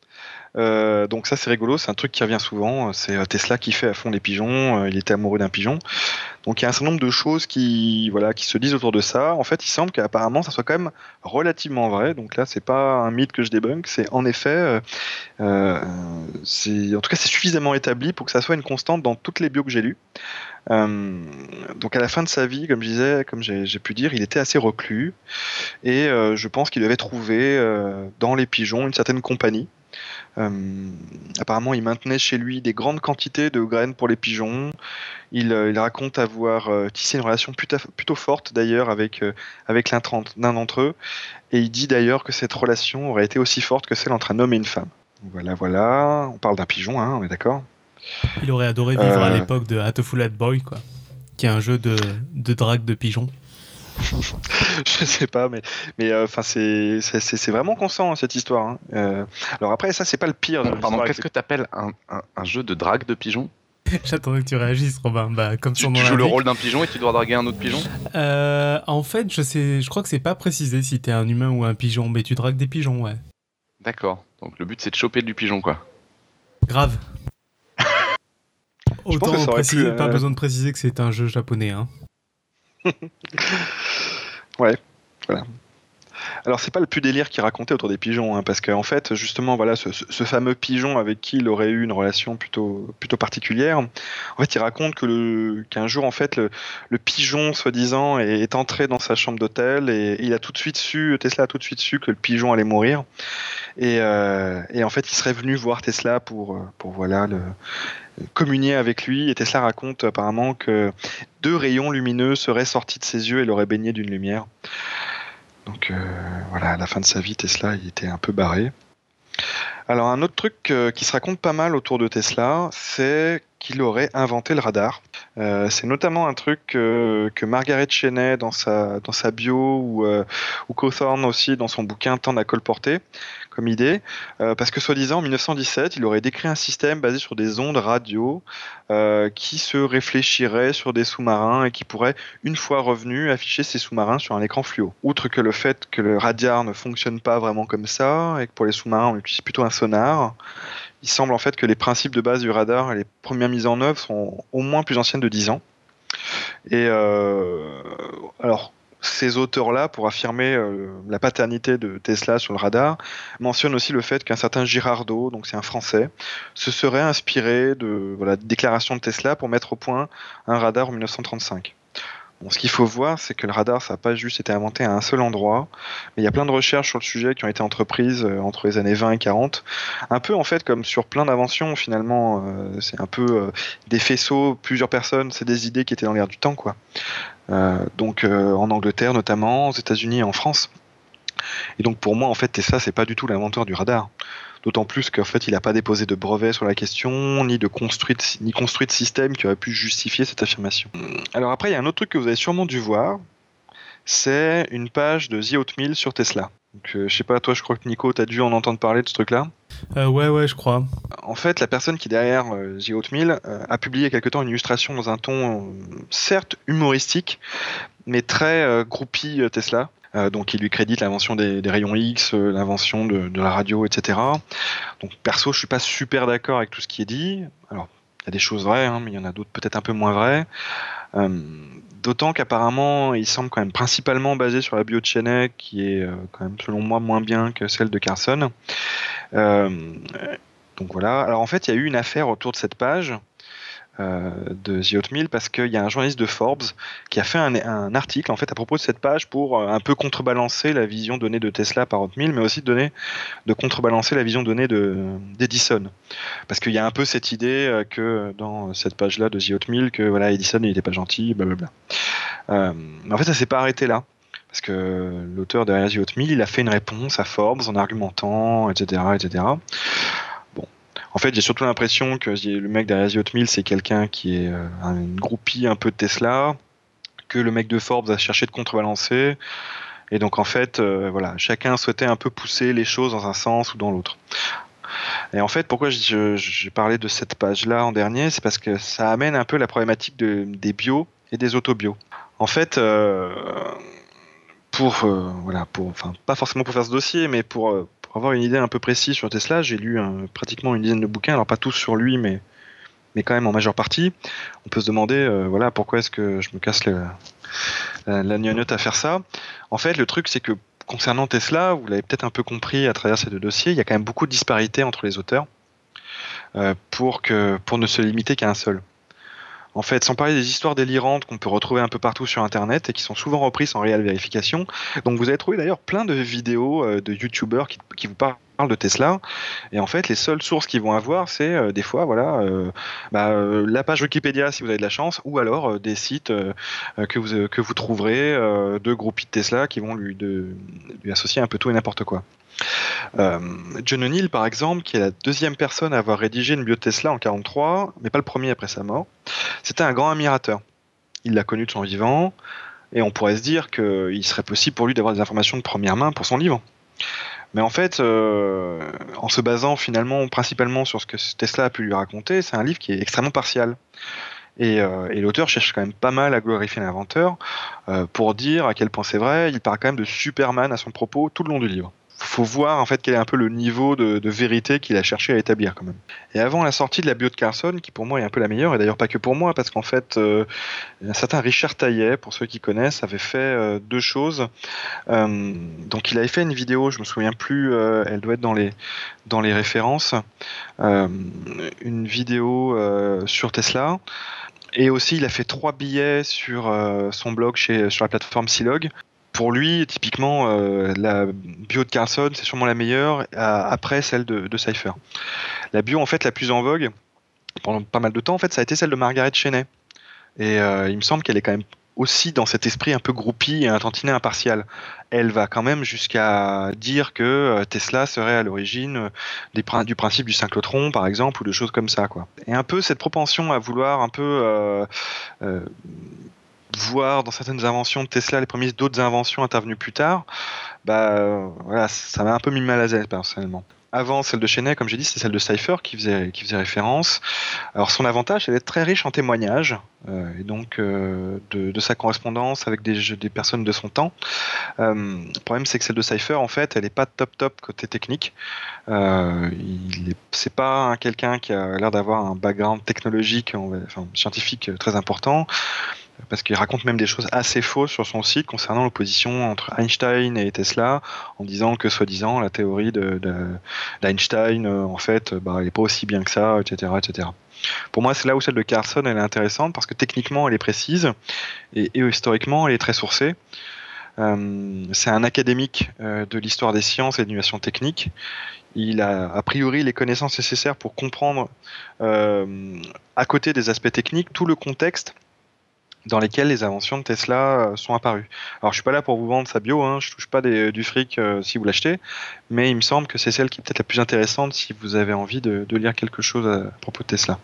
Euh, donc ça c'est rigolo, c'est un truc qui revient souvent. C'est Tesla qui fait à fond les pigeons, il était amoureux d'un pigeon. Donc il y a un certain nombre de choses qui, voilà, qui se disent autour de ça. En fait, il semble qu'apparemment ça soit quand même relativement vrai. Donc là, c'est pas un mythe que je débunk, c'est en effet, euh, c'est, en tout cas, c'est suffisamment établi pour que ça soit une constante dans toutes les bios que j'ai lues. Euh, donc à la fin de sa vie, comme je disais, comme j'ai, j'ai pu dire, il était assez reclus et euh, je pense qu'il devait trouver euh, dans les pigeons une certaine compagnie. Euh, apparemment, il maintenait chez lui des grandes quantités de graines pour les pigeons. Il, euh, il raconte avoir euh, tissé une relation plutôt, plutôt forte d'ailleurs avec, euh, avec l'un d'entre eux. Et il dit d'ailleurs que cette relation aurait été aussi forte que celle entre un homme et une femme. Voilà, voilà. On parle d'un pigeon, hein, on est d'accord. Il aurait adoré vivre euh... à l'époque de Hatoful Hat Boy, quoi, qui est un jeu de, de drague de pigeons. Je sais pas, mais mais enfin euh, c'est, c'est c'est vraiment constant cette histoire. Hein. Euh, alors après ça c'est pas le pire. Euh, pardon, qu'est-ce que t'appelles un, un un jeu de drague de pigeons? J'attendais que tu réagisses, Robin. Bah comme tu, son nom tu joues l'indique. le rôle d'un pigeon et tu dois draguer un autre pigeon. Euh, en fait, je sais, je crois que c'est pas précisé si t'es un humain ou un pigeon, mais tu dragues des pigeons, ouais. D'accord. Donc le but c'est de choper du pigeon, quoi. Grave. Je pense Autant que ça aurait préciser, pu, euh, pas besoin de préciser que c'est un jeu japonais. Hein. Ouais, voilà. Alors c'est pas le plus délire qu'il racontait autour des pigeons, hein, parce qu'en fait, justement, voilà, ce, ce- ce fameux pigeon avec qui il aurait eu une relation plutôt, plutôt particulière, en fait, il raconte que le, qu'un jour, en fait, le, le pigeon, soi-disant, est, est entré dans sa chambre d'hôtel et il a tout de suite su, Tesla a tout de suite su que le pigeon allait mourir. Et, euh, et en fait, il serait venu voir Tesla pour, euh, pour voilà, le, communier avec lui. Et Tesla raconte apparemment que deux rayons lumineux seraient sortis de ses yeux et l'auraient baigné d'une lumière. Donc euh, voilà, à la fin de sa vie, Tesla il était un peu barré. Alors un autre truc euh, qui se raconte pas mal autour de Tesla, c'est qu'il aurait inventé le radar. Euh, c'est notamment un truc euh, que Margaret Cheney dans sa, dans sa bio ou, euh, ou Cawthorne aussi dans son bouquin Temps à colporter comme idée, euh, parce que soi-disant en mille neuf cent dix-sept, il aurait décrit un système basé sur des ondes radio euh, qui se réfléchiraient sur des sous-marins et qui pourrait, une fois revenu, afficher ces sous-marins sur un écran fluo. Outre que le fait que le radar ne fonctionne pas vraiment comme ça et que pour les sous-marins on utilise plutôt un sonar, il semble en fait que les principes de base du radar et les premières mises en œuvre sont au moins plus anciennes de dix ans. Et euh, alors, ces auteurs-là, pour affirmer euh, la paternité de Tesla sur le radar, mentionnent aussi le fait qu'un certain Girardeau, donc c'est un Français, se serait inspiré de voilà, de déclarations de Tesla pour mettre au point un radar en mille neuf cent trente-cinq. Bon, ce qu'il faut voir, c'est que le radar, ça n'a pas juste été inventé à un seul endroit, mais il y a plein de recherches sur le sujet qui ont été entreprises euh, entre les années vingt et quarante. Un peu en fait comme sur plein d'inventions, finalement, euh, c'est un peu euh, des faisceaux, plusieurs personnes, c'est des idées qui étaient dans l'air du temps, quoi. Euh, donc euh, en Angleterre notamment, aux États-Unis et en France. Et donc pour moi, en fait, Tesla, c'est pas du tout l'inventeur du radar. D'autant plus qu'en fait, il n'a pas déposé de brevet sur la question, ni de construit, ni construit de système qui aurait pu justifier cette affirmation. Alors après, il y a un autre truc que vous avez sûrement dû voir, c'est une page de The Oatmeal sur Tesla. Donc, euh, je sais pas, toi, je crois que Nico, t'as dû en entendre parler de ce truc-là. Euh, ouais, ouais, je crois. En fait, la personne qui est derrière euh, The Oatmeal euh, a publié il y a quelque temps une illustration dans un ton euh, certes humoristique, mais très euh, groupie euh, Tesla. Euh, donc il lui crédite l'invention des, des rayons X, euh, l'invention de, de la radio, et cetera. Donc perso, je suis pas super d'accord avec tout ce qui est dit. Alors, il y a des choses vraies, hein, mais il y en a d'autres peut-être un peu moins vraies. Euh, D'autant qu'apparemment, il semble quand même principalement basé sur la bio de Cheney, qui est euh, quand même selon moi moins bien que celle de Carson. Euh, donc voilà. Alors en fait, il y a eu une affaire autour de cette page. Euh, de The Oatmeal parce qu'il y a un journaliste de Forbes qui a fait un, un article en fait à propos de cette page pour euh, un peu contrebalancer la vision donnée de Tesla par Oatmeal, mais aussi donner, de contrebalancer la vision donnée de, d'Edison. Parce qu'il y a un peu cette idée euh, que dans cette page-là de The Oatmeal, que voilà, Edison il n'était pas gentil, blablabla. Euh, mais en fait, ça s'est pas arrêté là. Parce que l'auteur derrière The Oatmeal, il a fait une réponse à Forbes en argumentant, et cetera, et cetera. En fait, j'ai surtout l'impression que le mec derrière The Oatmeal, c'est quelqu'un qui est euh, une groupie un peu de Tesla, que le mec de Forbes a cherché de contrebalancer. Et donc, en fait, euh, voilà, chacun souhaitait un peu pousser les choses dans un sens ou dans l'autre. Et en fait, pourquoi j'ai parlé de cette page-là en dernier, c'est parce que ça amène un peu la problématique de, des bio et des autobios. En fait, euh, pour, euh, voilà, pour, enfin, pas forcément pour faire ce dossier, mais pour... Euh, Pour avoir une idée un peu précise sur Tesla, j'ai lu un, pratiquement une dizaine de bouquins, alors pas tous sur lui, mais, mais quand même en majeure partie. On peut se demander, euh, voilà, pourquoi est-ce que je me casse le, la, la gnognotte à faire ça. En fait, le truc, c'est que concernant Tesla, vous l'avez peut-être un peu compris à travers ces deux dossiers, il y a quand même beaucoup de disparités entre les auteurs euh, pour, que, pour ne se limiter qu'à un seul. En fait, sans parler des histoires délirantes qu'on peut retrouver un peu partout sur Internet et qui sont souvent reprises sans réelle vérification. Donc vous avez trouvé d'ailleurs plein de vidéos euh, de youtubeurs qui, qui vous parlent de Tesla. Et en fait, les seules sources qu'ils vont avoir, c'est euh, des fois voilà, euh, bah, euh, la page Wikipédia si vous avez de la chance, ou alors euh, des sites euh, que, vous, que vous trouverez euh, de groupies de Tesla qui vont lui, de, lui associer un peu tout et n'importe quoi. Euh, John O'Neill, par exemple, qui est la deuxième personne à avoir rédigé une bio de Tesla en quarante-trois, mais pas le premier après sa mort, c'était un grand admirateur. Il l'a connu de son vivant, et on pourrait se dire qu'il serait possible pour lui d'avoir des informations de première main pour son livre. Mais en fait, euh, en se basant finalement principalement sur ce que Tesla a pu lui raconter, c'est un livre qui est extrêmement partial. Et, euh, et l'auteur cherche quand même pas mal à glorifier l'inventeur euh, pour dire à quel point c'est vrai. Il parle quand même de Superman à son propos tout le long du livre. faut voir en fait quel est un peu le niveau de, de vérité qu'il a cherché à établir quand même. Et avant la sortie de la bio de Carlson, qui pour moi est un peu la meilleure, et d'ailleurs pas que pour moi, parce qu'en fait, euh, un certain Richard Taillet, pour ceux qui connaissent, avait fait euh, deux choses. Euh, donc il avait fait une vidéo, je me souviens plus, euh, elle doit être dans les dans les références, euh, une vidéo euh, sur Tesla. Et aussi, il a fait trois billets sur euh, son blog chez, sur la plateforme Silog. Pour lui, typiquement, euh, la bio de Carlson, c'est sûrement la meilleure, à, après celle de, de Cypher. La bio, en fait, la plus en vogue, pendant pas mal de temps, en fait, ça a été celle de Margaret Cheney. Et euh, il me semble qu'elle est quand même aussi dans cet esprit un peu groupie et un tantinet impartial. Elle va quand même jusqu'à dire que Tesla serait à l'origine des, du principe du synchrotron, par exemple, ou de choses comme ça, quoi. Et un peu cette propension à vouloir un peu euh, euh, voir dans certaines inventions de Tesla les prémices d'autres inventions intervenues plus tard, bah euh, voilà, ça m'a un peu mis mal à l'aise personnellement. Avant celle de Cheney, comme j'ai dit, c'est celle de Cypher qui faisait, qui faisait référence. Alors son avantage, elle est très riche en témoignages, euh, et donc euh, de, de sa correspondance avec des, des personnes de son temps. Euh, le problème, c'est que celle de Cypher, en fait, elle n'est pas top top côté technique. Euh, il est, c'est pas hein, quelqu'un qui a l'air d'avoir un background technologique, enfin scientifique très important, parce qu'il raconte même des choses assez fausses sur son site concernant l'opposition entre Einstein et Tesla, en disant que soi-disant la théorie de, de, d'Einstein, euh, en fait, bah, elle n'est pas aussi bien que ça, et cetera, et cetera. Pour moi, c'est là où celle de Carlson, elle est intéressante, parce que techniquement, elle est précise, et, et historiquement, elle est très sourcée. Euh, c'est un académique euh, de l'histoire des sciences et de l'innovation technique. Il a a priori les connaissances nécessaires pour comprendre, euh, à côté des aspects techniques, tout le contexte dans lesquels les inventions de Tesla sont apparues. Alors je suis pas là pour vous vendre sa bio, hein, je touche pas des, du fric euh, si vous l'achetez, mais il me semble que c'est celle qui est peut-être la plus intéressante si vous avez envie de, de lire quelque chose à, à propos de Tesla.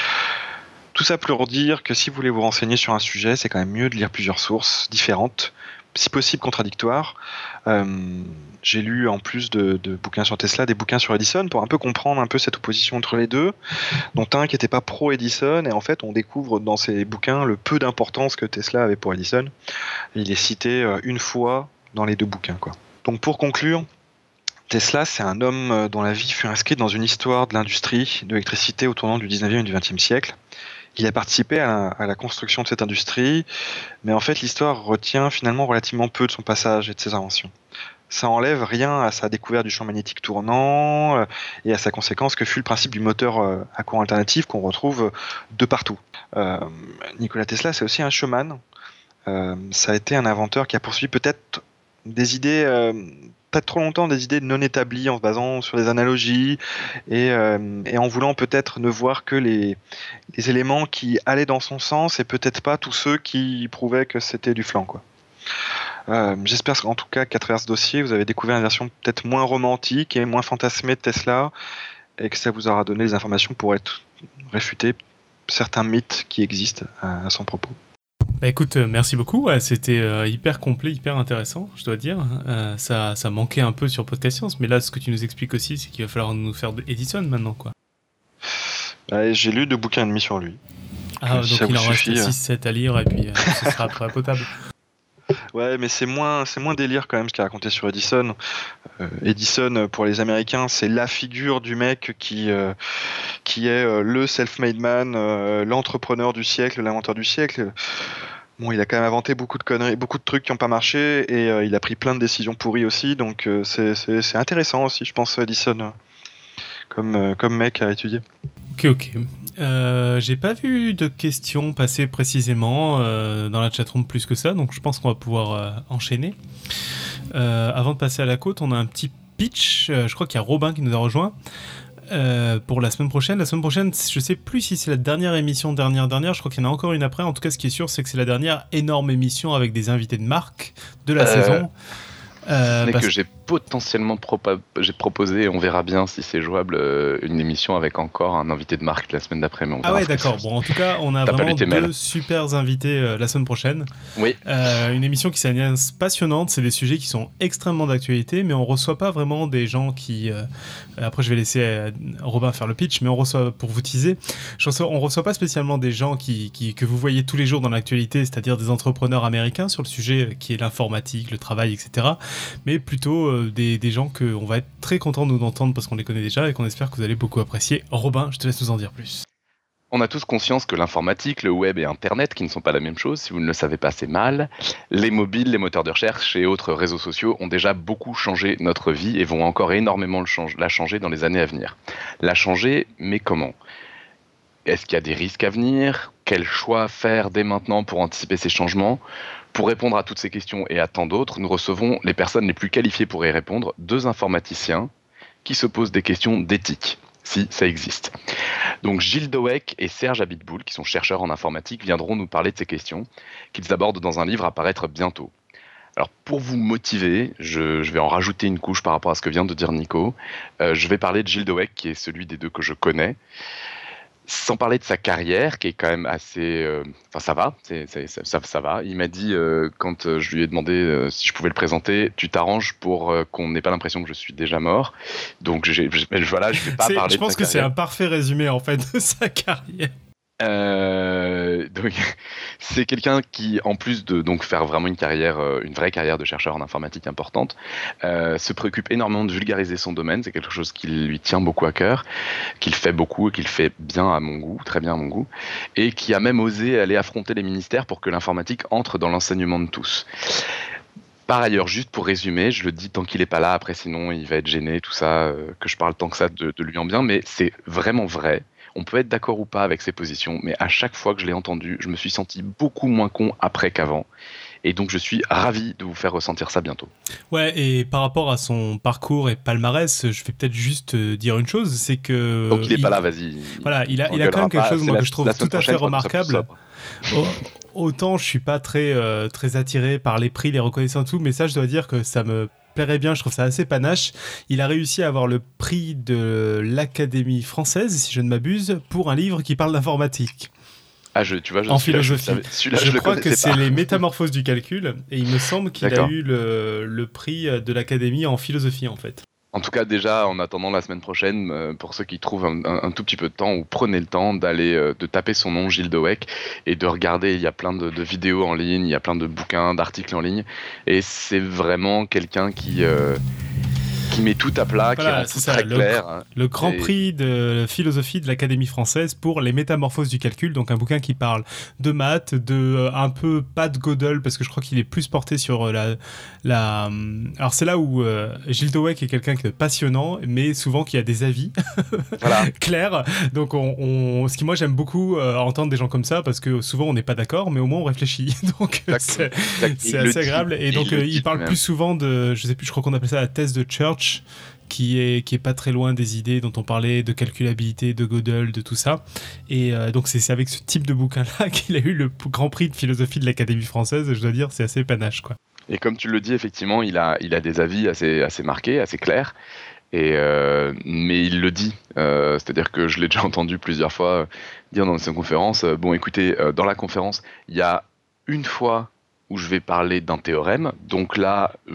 Tout ça pour dire que si vous voulez vous renseigner sur un sujet, c'est quand même mieux de lire plusieurs sources différentes, si possible contradictoires. Euh, j'ai lu en plus de, de bouquins sur Tesla, des bouquins sur Edison pour un peu comprendre un peu cette opposition entre les deux, dont un qui n'était pas pro Edison, et en fait on découvre dans ces bouquins le peu d'importance que Tesla avait pour Edison. Il est cité une fois dans les deux bouquins, quoi. Donc pour conclure, Tesla, c'est un homme dont la vie fut inscrite dans une histoire de l'industrie de l'électricité au tournant du dix-neuvième et du vingtième siècle. Il a participé à la, à la construction de cette industrie, mais en fait l'histoire retient finalement relativement peu de son passage et de ses inventions. Ça enlève rien à sa découverte du champ magnétique tournant euh, et à sa conséquence que fut le principe du moteur euh, à courant alternatif qu'on retrouve de partout. Euh, Nikola Tesla, c'est aussi un showman. Euh, ça a été un inventeur qui a poursuivi peut-être des idées, euh, peut-être trop longtemps, des idées non établies en se basant sur des analogies et, euh, et en voulant peut-être ne voir que les, les éléments qui allaient dans son sens et peut-être pas tous ceux qui prouvaient que c'était du flan, quoi. Euh, j'espère en tout cas qu'à travers ce dossier, vous avez découvert une version peut-être moins romantique et moins fantasmée de Tesla, et que ça vous aura donné les informations pour être réfuter certains mythes qui existent à, à son propos. Bah écoute, euh, merci beaucoup. Ouais, c'était euh, hyper complet, hyper intéressant, je dois dire. Euh, ça, ça manquait un peu sur Podcast Science, mais là, ce que tu nous expliques aussi, c'est qu'il va falloir nous faire Edison maintenant, quoi. Ouais, j'ai lu deux bouquins et demi sur lui. Ah, donc, donc il en reste six sept à lire, et puis euh, ce sera après potable. Ouais, mais c'est moins, c'est moins délire quand même ce qu'il a raconté sur Edison. Euh, Edison, pour les Américains, c'est la figure du mec qui, euh, qui est euh, le self-made man, euh, l'entrepreneur du siècle, l'inventeur du siècle. Bon, il a quand même inventé beaucoup de conneries, beaucoup de trucs qui n'ont pas marché, et euh, il a pris plein de décisions pourries aussi, donc euh, c'est, c'est, c'est intéressant aussi, je pense, Edison, euh, comme, euh, comme mec à étudier. Ok, ok. Euh, j'ai pas vu de questions passer précisément euh, dans la chatroom plus que ça, donc je pense qu'on va pouvoir euh, enchaîner. Euh, avant de passer à la côte, on a un petit pitch. Euh, je crois qu'il y a Robin qui nous a rejoint euh, pour la semaine prochaine. La semaine prochaine, je sais plus si c'est la dernière émission, dernière, dernière. Je crois qu'il y en a encore une après. En tout cas, ce qui est sûr, c'est que c'est la dernière énorme émission avec des invités de marque de la euh... saison. Euh, ce n'est que j'ai potentiellement propa- j'ai proposé, on verra bien si c'est jouable, euh, une émission avec encore un invité de marque la semaine d'après. Mais on ah ouais, d'accord. Bon, en tout cas, on a T'as vraiment deux super invités euh, la semaine prochaine. Oui. Euh, une émission qui s'annonce passionnante. C'est des sujets qui sont extrêmement d'actualité, mais on reçoit pas vraiment des gens qui. Euh, après, je vais laisser euh, Robin faire le pitch, mais on reçoit, pour vous teaser, je reçois, on reçoit pas spécialement des gens qui, qui que vous voyez tous les jours dans l'actualité, c'est-à-dire des entrepreneurs américains sur le sujet qui est l'informatique, le travail, et cetera. Mais plutôt euh, des, des gens qu'on va être très content de nous entendre parce qu'on les connaît déjà et qu'on espère que vous allez beaucoup apprécier. Robin, je te laisse nous en dire plus. On a tous conscience que l'informatique, le web et Internet, qui ne sont pas la même chose, si vous ne le savez pas, c'est mal. Les mobiles, les moteurs de recherche et autres réseaux sociaux ont déjà beaucoup changé notre vie et vont encore énormément le change- la changer dans les années à venir. La changer, mais comment ? Est-ce qu'il y a des risques à venir ? Quel choix faire dès maintenant pour anticiper ces changements ? Pour répondre à toutes ces questions et à tant d'autres, nous recevons les personnes les plus qualifiées pour y répondre, deux informaticiens qui se posent des questions d'éthique, si ça existe. Donc Gilles Doweck et Serge Abitboul, qui sont chercheurs en informatique, viendront nous parler de ces questions, qu'ils abordent dans un livre à paraître bientôt. Alors pour vous motiver, je, je vais en rajouter une couche par rapport à ce que vient de dire Nico. Euh, je vais parler de Gilles Doweck, qui est celui des deux que je connais. Sans parler de sa carrière, qui est quand même assez... Euh, enfin, ça va, c'est, c'est, ça, ça va. Il m'a dit, euh, quand euh, je lui ai demandé euh, si je pouvais le présenter, tu t'arranges pour euh, qu'on n'ait pas l'impression que je suis déjà mort. Donc, j'ai, je, voilà, je vais pas c'est, parler je de pense sa que carrière. C'est un parfait résumé, en fait, de sa carrière. Euh, donc, c'est quelqu'un qui, en plus de donc faire vraiment une carrière, euh, une vraie carrière de chercheur en informatique importante, euh, se préoccupe énormément de vulgariser son domaine. C'est quelque chose qui lui tient beaucoup à cœur, qu'il fait beaucoup et qu'il fait bien à mon goût, très bien à mon goût, et qui a même osé aller affronter les ministères pour que l'informatique entre dans l'enseignement de tous. Par ailleurs, juste pour résumer, je le dis tant qu'il n'est pas là, après sinon il va être gêné, tout ça, euh, que je parle tant que ça de, de lui en bien, mais c'est vraiment vrai. On peut être d'accord ou pas avec ses positions, mais à chaque fois que je l'ai entendu, je me suis senti beaucoup moins con après qu'avant. Et donc je suis ravi de vous faire ressentir ça bientôt. Ouais, et par rapport à son parcours et palmarès, je vais peut-être juste dire une chose, c'est que... Donc il n'est il, pas là, vas-y. Voilà, il a, il a quand même quelque pas, chose moi, la, que je trouve tout à fait remarquable. Oh, autant je suis pas très, euh, très attiré par les prix, les reconnaissances et tout, mais ça je dois dire que ça me plairait bien, je trouve ça assez panache. Il a réussi à avoir le prix de l'Académie française, si je ne m'abuse, pour un livre qui parle d'informatique. Ah, je, tu vois, je, en philosophie. Là, je, je, je crois que pas. c'est les Métamorphoses du calcul, et il me semble qu'il D'accord. a eu le, le prix de l'Académie en philosophie, en fait. En tout cas, déjà, en attendant la semaine prochaine, euh, pour ceux qui trouvent un, un, un tout petit peu de temps, ou prenez le temps d'aller, euh, de taper son nom, Gilles Doweck, et de regarder, il y a plein de, de vidéos en ligne, il y a plein de bouquins, d'articles en ligne, et c'est vraiment quelqu'un qui... Euh, qui met tout à plat, voilà, qui rend tout ça, très le, clair. Le Grand et... Prix de philosophie de l'Académie française pour les Métamorphoses du calcul, donc un bouquin qui parle de maths, de euh, un peu pas de Gödel, parce que je crois qu'il est plus porté sur la... la... Alors c'est là où euh, Gilles Doweck est quelqu'un qui est passionnant, mais souvent qui a des avis voilà. clairs. Donc on, on... ce qui moi j'aime beaucoup euh, entendre des gens comme ça, parce que souvent on n'est pas d'accord, mais au moins on réfléchit. Donc exact. c'est, exact. c'est assez agréable. Et donc il, euh, il parle même. plus souvent de, je sais plus, je crois qu'on appelle ça la thèse de Church, qui est qui est pas très loin des idées dont on parlait, de calculabilité, de Gödel, de tout ça. Et euh, donc c'est, c'est avec ce type de bouquin là qu'il a eu le Grand Prix de philosophie de l'Académie française. Je dois dire, c'est assez panache, quoi. Et comme tu le dis, effectivement, il a il a des avis assez assez marqués, assez clairs. Et euh, mais il le dit, euh, c'est-à-dire que je l'ai déjà entendu plusieurs fois dire dans ses conférences. Euh, bon, écoutez, euh, dans la conférence, il y a une fois où je vais parler d'un théorème. Donc là, je...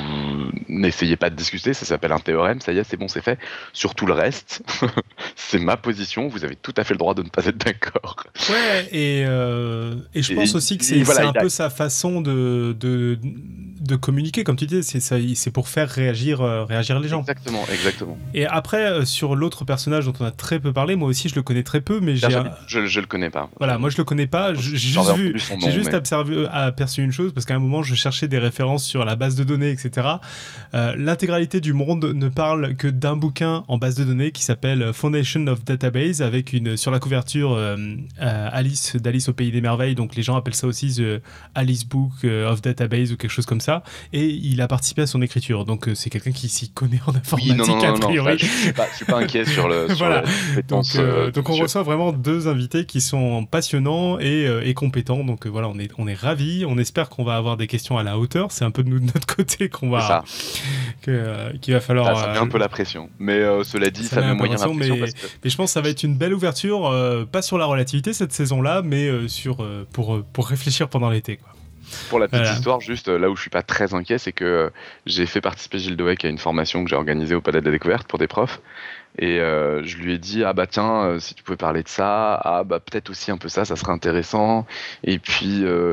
n'essayez pas de discuter, ça s'appelle un théorème, ça y est, c'est bon, c'est fait. Sur tout le reste, c'est ma position, vous avez tout à fait le droit de ne pas être d'accord. Ouais, et, euh, et je pense et, aussi que c'est, voilà, c'est un a... peu sa façon de, de, de communiquer, comme tu dis, c'est, ça, c'est pour faire réagir, euh, réagir les gens. Exactement, exactement. Et après, euh, sur l'autre personnage dont on a très peu parlé, moi aussi je le connais très peu, mais j'ai... Un... Je, je le connais pas. Voilà, moi je le connais pas, j'ai juste, vu, nom, j'ai juste mais... observé, aperçu une chose, parce qu'à un moment je cherchais des références sur la base de données, et cetera. Euh, l'intégralité du monde ne parle que d'un bouquin en base de données qui s'appelle Foundation of Database, avec une, sur la couverture euh, euh, Alice d'Alice au Pays des Merveilles, donc les gens appellent ça aussi The Alice Book of Database ou quelque chose comme ça, et il a participé à son écriture, donc euh, c'est quelqu'un qui s'y connaît en informatique, oui, non, non, non, a priori. Non, ça, je suis pas, je suis pas inquiet sur le sur voilà. la donc, euh, donc on sur... reçoit vraiment deux invités qui sont passionnants et, euh, et compétents, donc euh, voilà, on est, on est ravis, on espère qu'on va avoir des questions à la hauteur, c'est un peu de, nous, de notre côté qu'on va que, euh, qu'il va falloir ah, ça met un peu la pression, mais euh, cela dit ça, ça met moyen la pression, mais, parce que... mais je pense que ça va être une belle ouverture, euh, pas sur la relativité cette saison-là, mais euh, sur, euh, pour, euh, pour réfléchir pendant l'été, quoi. Pour la petite voilà. histoire, juste là où je suis pas très inquiet, c'est que j'ai fait participer Gilles Doweck à une formation que j'ai organisée au Palais de la Découverte pour des profs. Et euh, je lui ai dit, ah bah tiens, euh, si tu pouvais parler de ça, ah bah peut-être aussi un peu ça, ça serait intéressant. Et puis, euh,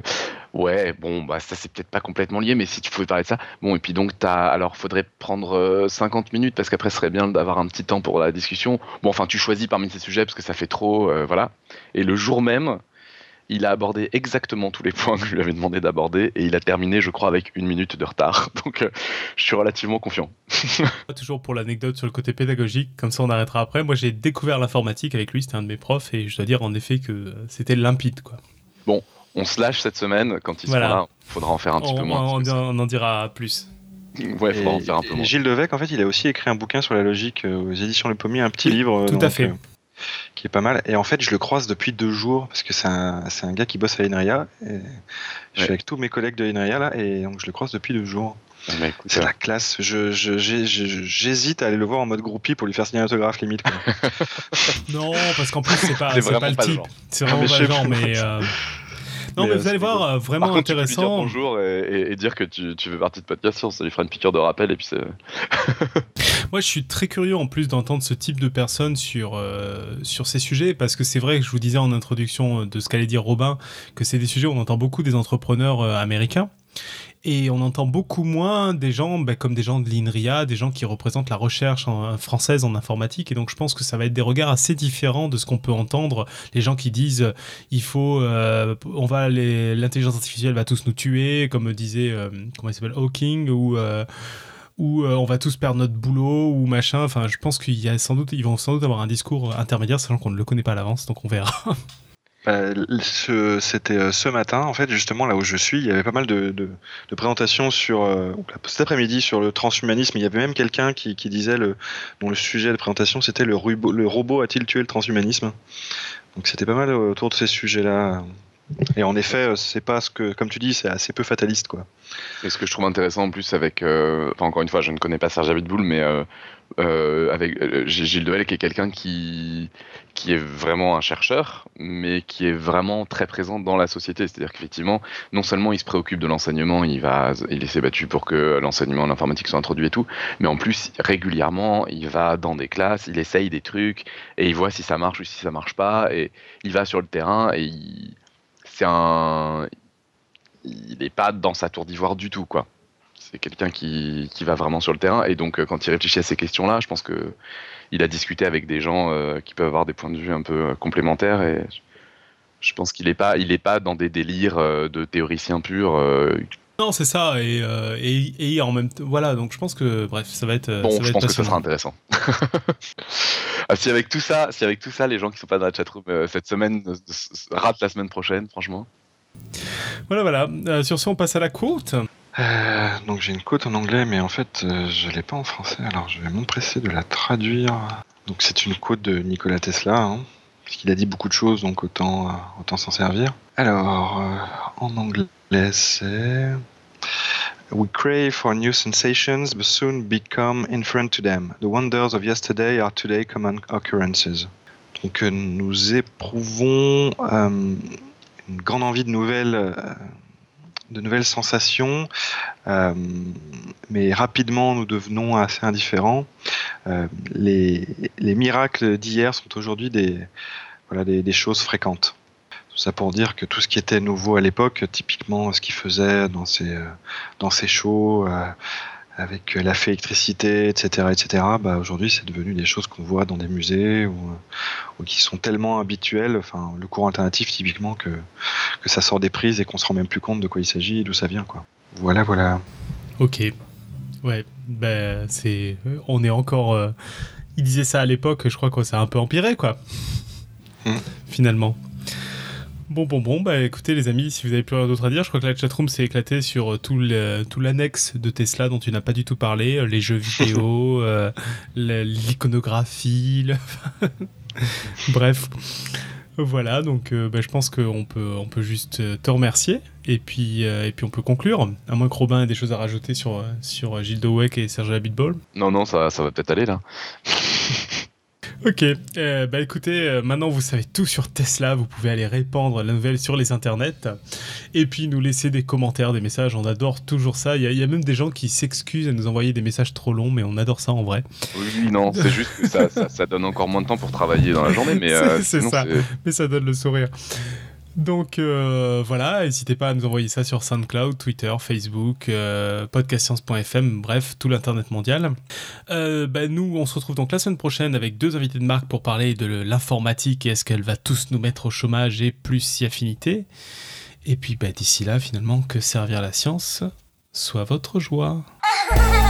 Ouais, bon, bah ça c'est peut-être pas complètement lié, mais si tu pouvais parler de ça. Bon, et puis donc, t'as... alors faudrait prendre euh, cinquante minutes, parce qu'après, ce serait bien d'avoir un petit temps pour la discussion. Bon, enfin, tu choisis parmi ces sujets, parce que ça fait trop, euh, voilà. Et le jour même, il a abordé exactement tous les points que je lui avais demandé d'aborder, et il a terminé, je crois, avec une minute de retard. Donc, euh, je suis relativement confiant. Toujours pour l'anecdote sur le côté pédagogique, comme ça on arrêtera après. Moi, j'ai découvert l'informatique avec lui, c'était un de mes profs, et je dois dire en effet que c'était limpide, quoi. Bon, on se lâche cette semaine, quand il Voilà. sera là, il faudra en faire un petit on, peu moins. On, on en dira plus. Ouais, il faudra en faire un peu et moins. Gilles Devec, en fait, il a aussi écrit un bouquin sur la logique euh, aux éditions Le Pommier, un petit Oui, livre. tout donc, à fait. euh, qui est pas mal. Et en fait, je le croise depuis deux jours, parce que c'est un, c'est un gars qui bosse à l'INRIA. Et je Ouais. suis avec tous mes collègues de l'INRIA, là, et donc je le croise depuis deux jours. Bah, écoute, C'est euh, la classe. Je, je, j'ai- j'ai- j'hésite à aller le voir en mode groupie pour lui faire signer un autographe, limite. Quoi. Non, parce qu'en plus, c'est pas, C'est c'est vraiment pas le pas le type. genre. C'est vraiment Mais pas je le sais genre, pas. mais... euh, Non, Mais, mais euh, vous allez c'est voir, euh, vraiment Par contre, tu peux lui dire intéressant. bonjour et, et- et dire que tu, tu fais partie de Podcast Science, ça lui fera une piqûre de rappel et puis c'est... Moi, je suis très curieux en plus d'entendre ce type de personnes sur, euh, sur ces sujets, parce que c'est vrai que je vous disais en introduction de ce qu'allait dire Robin, que c'est des sujets où on entend beaucoup des entrepreneurs euh, américains, et on entend beaucoup moins des gens bah, comme des gens de l'INRIA, des gens qui représentent la recherche en, française en informatique, et donc je pense que ça va être des regards assez différents de ce qu'on peut entendre, les gens qui disent euh, il faut, euh, on va les, l'intelligence artificielle va tous nous tuer, comme disait, euh, comment il s'appelle, Hawking, ou... Euh, ou euh, on va tous perdre notre boulot ou machin. Enfin, je pense qu'il y a sans doute, ils vont sans doute avoir un discours intermédiaire, sachant qu'on ne le connaît pas à l'avance, donc on verra. Bah, ce- c'était euh, ce matin, en fait, justement, là où je suis, il y avait pas mal de, de, de présentations sur, euh, cet après-midi sur le transhumanisme. Il y avait même quelqu'un qui, qui disait, le, dont le sujet de présentation, c'était le, rubo- le robot a-t-il tué le transhumanisme? Donc c'était pas mal euh, autour de ces sujets-là. Et en effet, euh, c'est pas ce que, comme tu dis, c'est assez peu fataliste, quoi. Et ce que je trouve intéressant en plus avec... euh, Enfin, encore une fois, je ne connais pas Serge Abitboul, mais euh, euh, avec euh, Gilles Develle, qui est quelqu'un qui, qui est vraiment un chercheur, mais qui est vraiment très présent dans la société. C'est-à-dire qu'effectivement, non seulement il se préoccupe de l'enseignement, il, va, il s'est battu pour que l'enseignement en informatique soit introduit et tout, mais en plus, régulièrement, il va dans des classes, il essaye des trucs, et il voit si ça marche ou si ça marche pas, et il va sur le terrain, et il... c'est un... il n'est pas dans sa tour d'ivoire du tout, quoi. C'est quelqu'un qui, qui va vraiment sur le terrain, et donc euh, quand il réfléchit à ces questions-là, je pense que il a discuté avec des gens euh, qui peuvent avoir des points de vue un peu euh, complémentaires, et je pense qu'il n'est pas, il est pas dans des délires euh, de théoricien pur. Euh... Non, c'est ça, et, euh, et, et en même temps, voilà, donc je pense que, bref, ça va être. Bon, ça va je être pense que ça passionnant. sera intéressant. Ah, si avec tout ça, si avec tout ça, les gens qui sont pas dans la chatroom euh, cette semaine euh, ratent la semaine prochaine, franchement. Voilà, voilà. Euh, sur ce, on passe à la quote. Euh, donc j'ai une quote en anglais, mais en fait, euh, je l'ai pas en français, alors je vais m'empresser de la traduire. Donc c'est une quote de Nikola Tesla, hein, parce qu'il a dit beaucoup de choses, donc autant, euh, autant s'en servir. Alors, euh, en anglais, c'est... We crave for new sensations, but soon become indifferent to them. The wonders of yesterday are today common occurrences. Donc euh, nous éprouvons euh, une grande envie de nouvelles... Euh, de nouvelles sensations, euh, mais rapidement nous devenons assez indifférents. Euh, les, les miracles d'hier sont aujourd'hui des, voilà, des, des choses fréquentes. Tout ça pour dire que tout ce qui était nouveau à l'époque, typiquement ce qu'il faisait dans ses, dans ses shows, euh, avec la fée électricité, et cetera, et cetera, bah aujourd'hui c'est devenu des choses qu'on voit dans des musées ou, ou qui sont tellement habituelles, enfin le cours alternatif typiquement que, que ça sort des prises et qu'on se rend même plus compte de quoi il s'agit et d'où ça vient, quoi. Voilà, voilà. Ok. Ouais, ben c'est, on est encore. Euh... Il disait ça à l'époque, je crois que ça a un peu empiré, quoi. Mm. Finalement. Bon, bon, bon, bah écoutez les amis, si vous avez plus rien d'autre à dire, je crois que la chatroom s'est éclatée sur euh, tout, le, tout l'annexe de Tesla dont tu n'as pas du tout parlé, euh, les jeux vidéo, euh, la- l'iconographie, le... bref. Voilà, donc euh, bah, je pense qu'on peut, on peut juste euh, te remercier, et puis, euh, et puis on peut conclure, à moins que Robin ait des choses à rajouter sur, euh, sur Gilles Dowek et Serge Abitbol. Non, non, ça, ça va peut-être aller là. Ok, euh, bah écoutez, euh, maintenant vous savez tout sur Tesla, vous pouvez aller répandre la nouvelle sur les internets, et puis nous laisser des commentaires, des messages, on adore toujours ça, il y, a- il y a même des gens qui s'excusent à nous envoyer des messages trop longs, mais on adore ça en vrai. Oui, oui, non, c'est juste que ça, ça, ça donne encore moins de temps pour travailler dans la journée, mais euh, C'est- c'est sinon, ça. c'est- Mais ça donne le sourire. Donc euh, voilà, n'hésitez pas à nous envoyer ça sur SoundCloud, Twitter, Facebook, euh, podcastscience point f m, bref, tout l'internet mondial. Euh, bah, nous, on se retrouve donc la semaine prochaine avec deux invités de marque pour parler de l'informatique et est-ce qu'elle va tous nous mettre au chômage et plus si affinité. Et puis bah, d'ici là, finalement, que servir la science soit votre joie.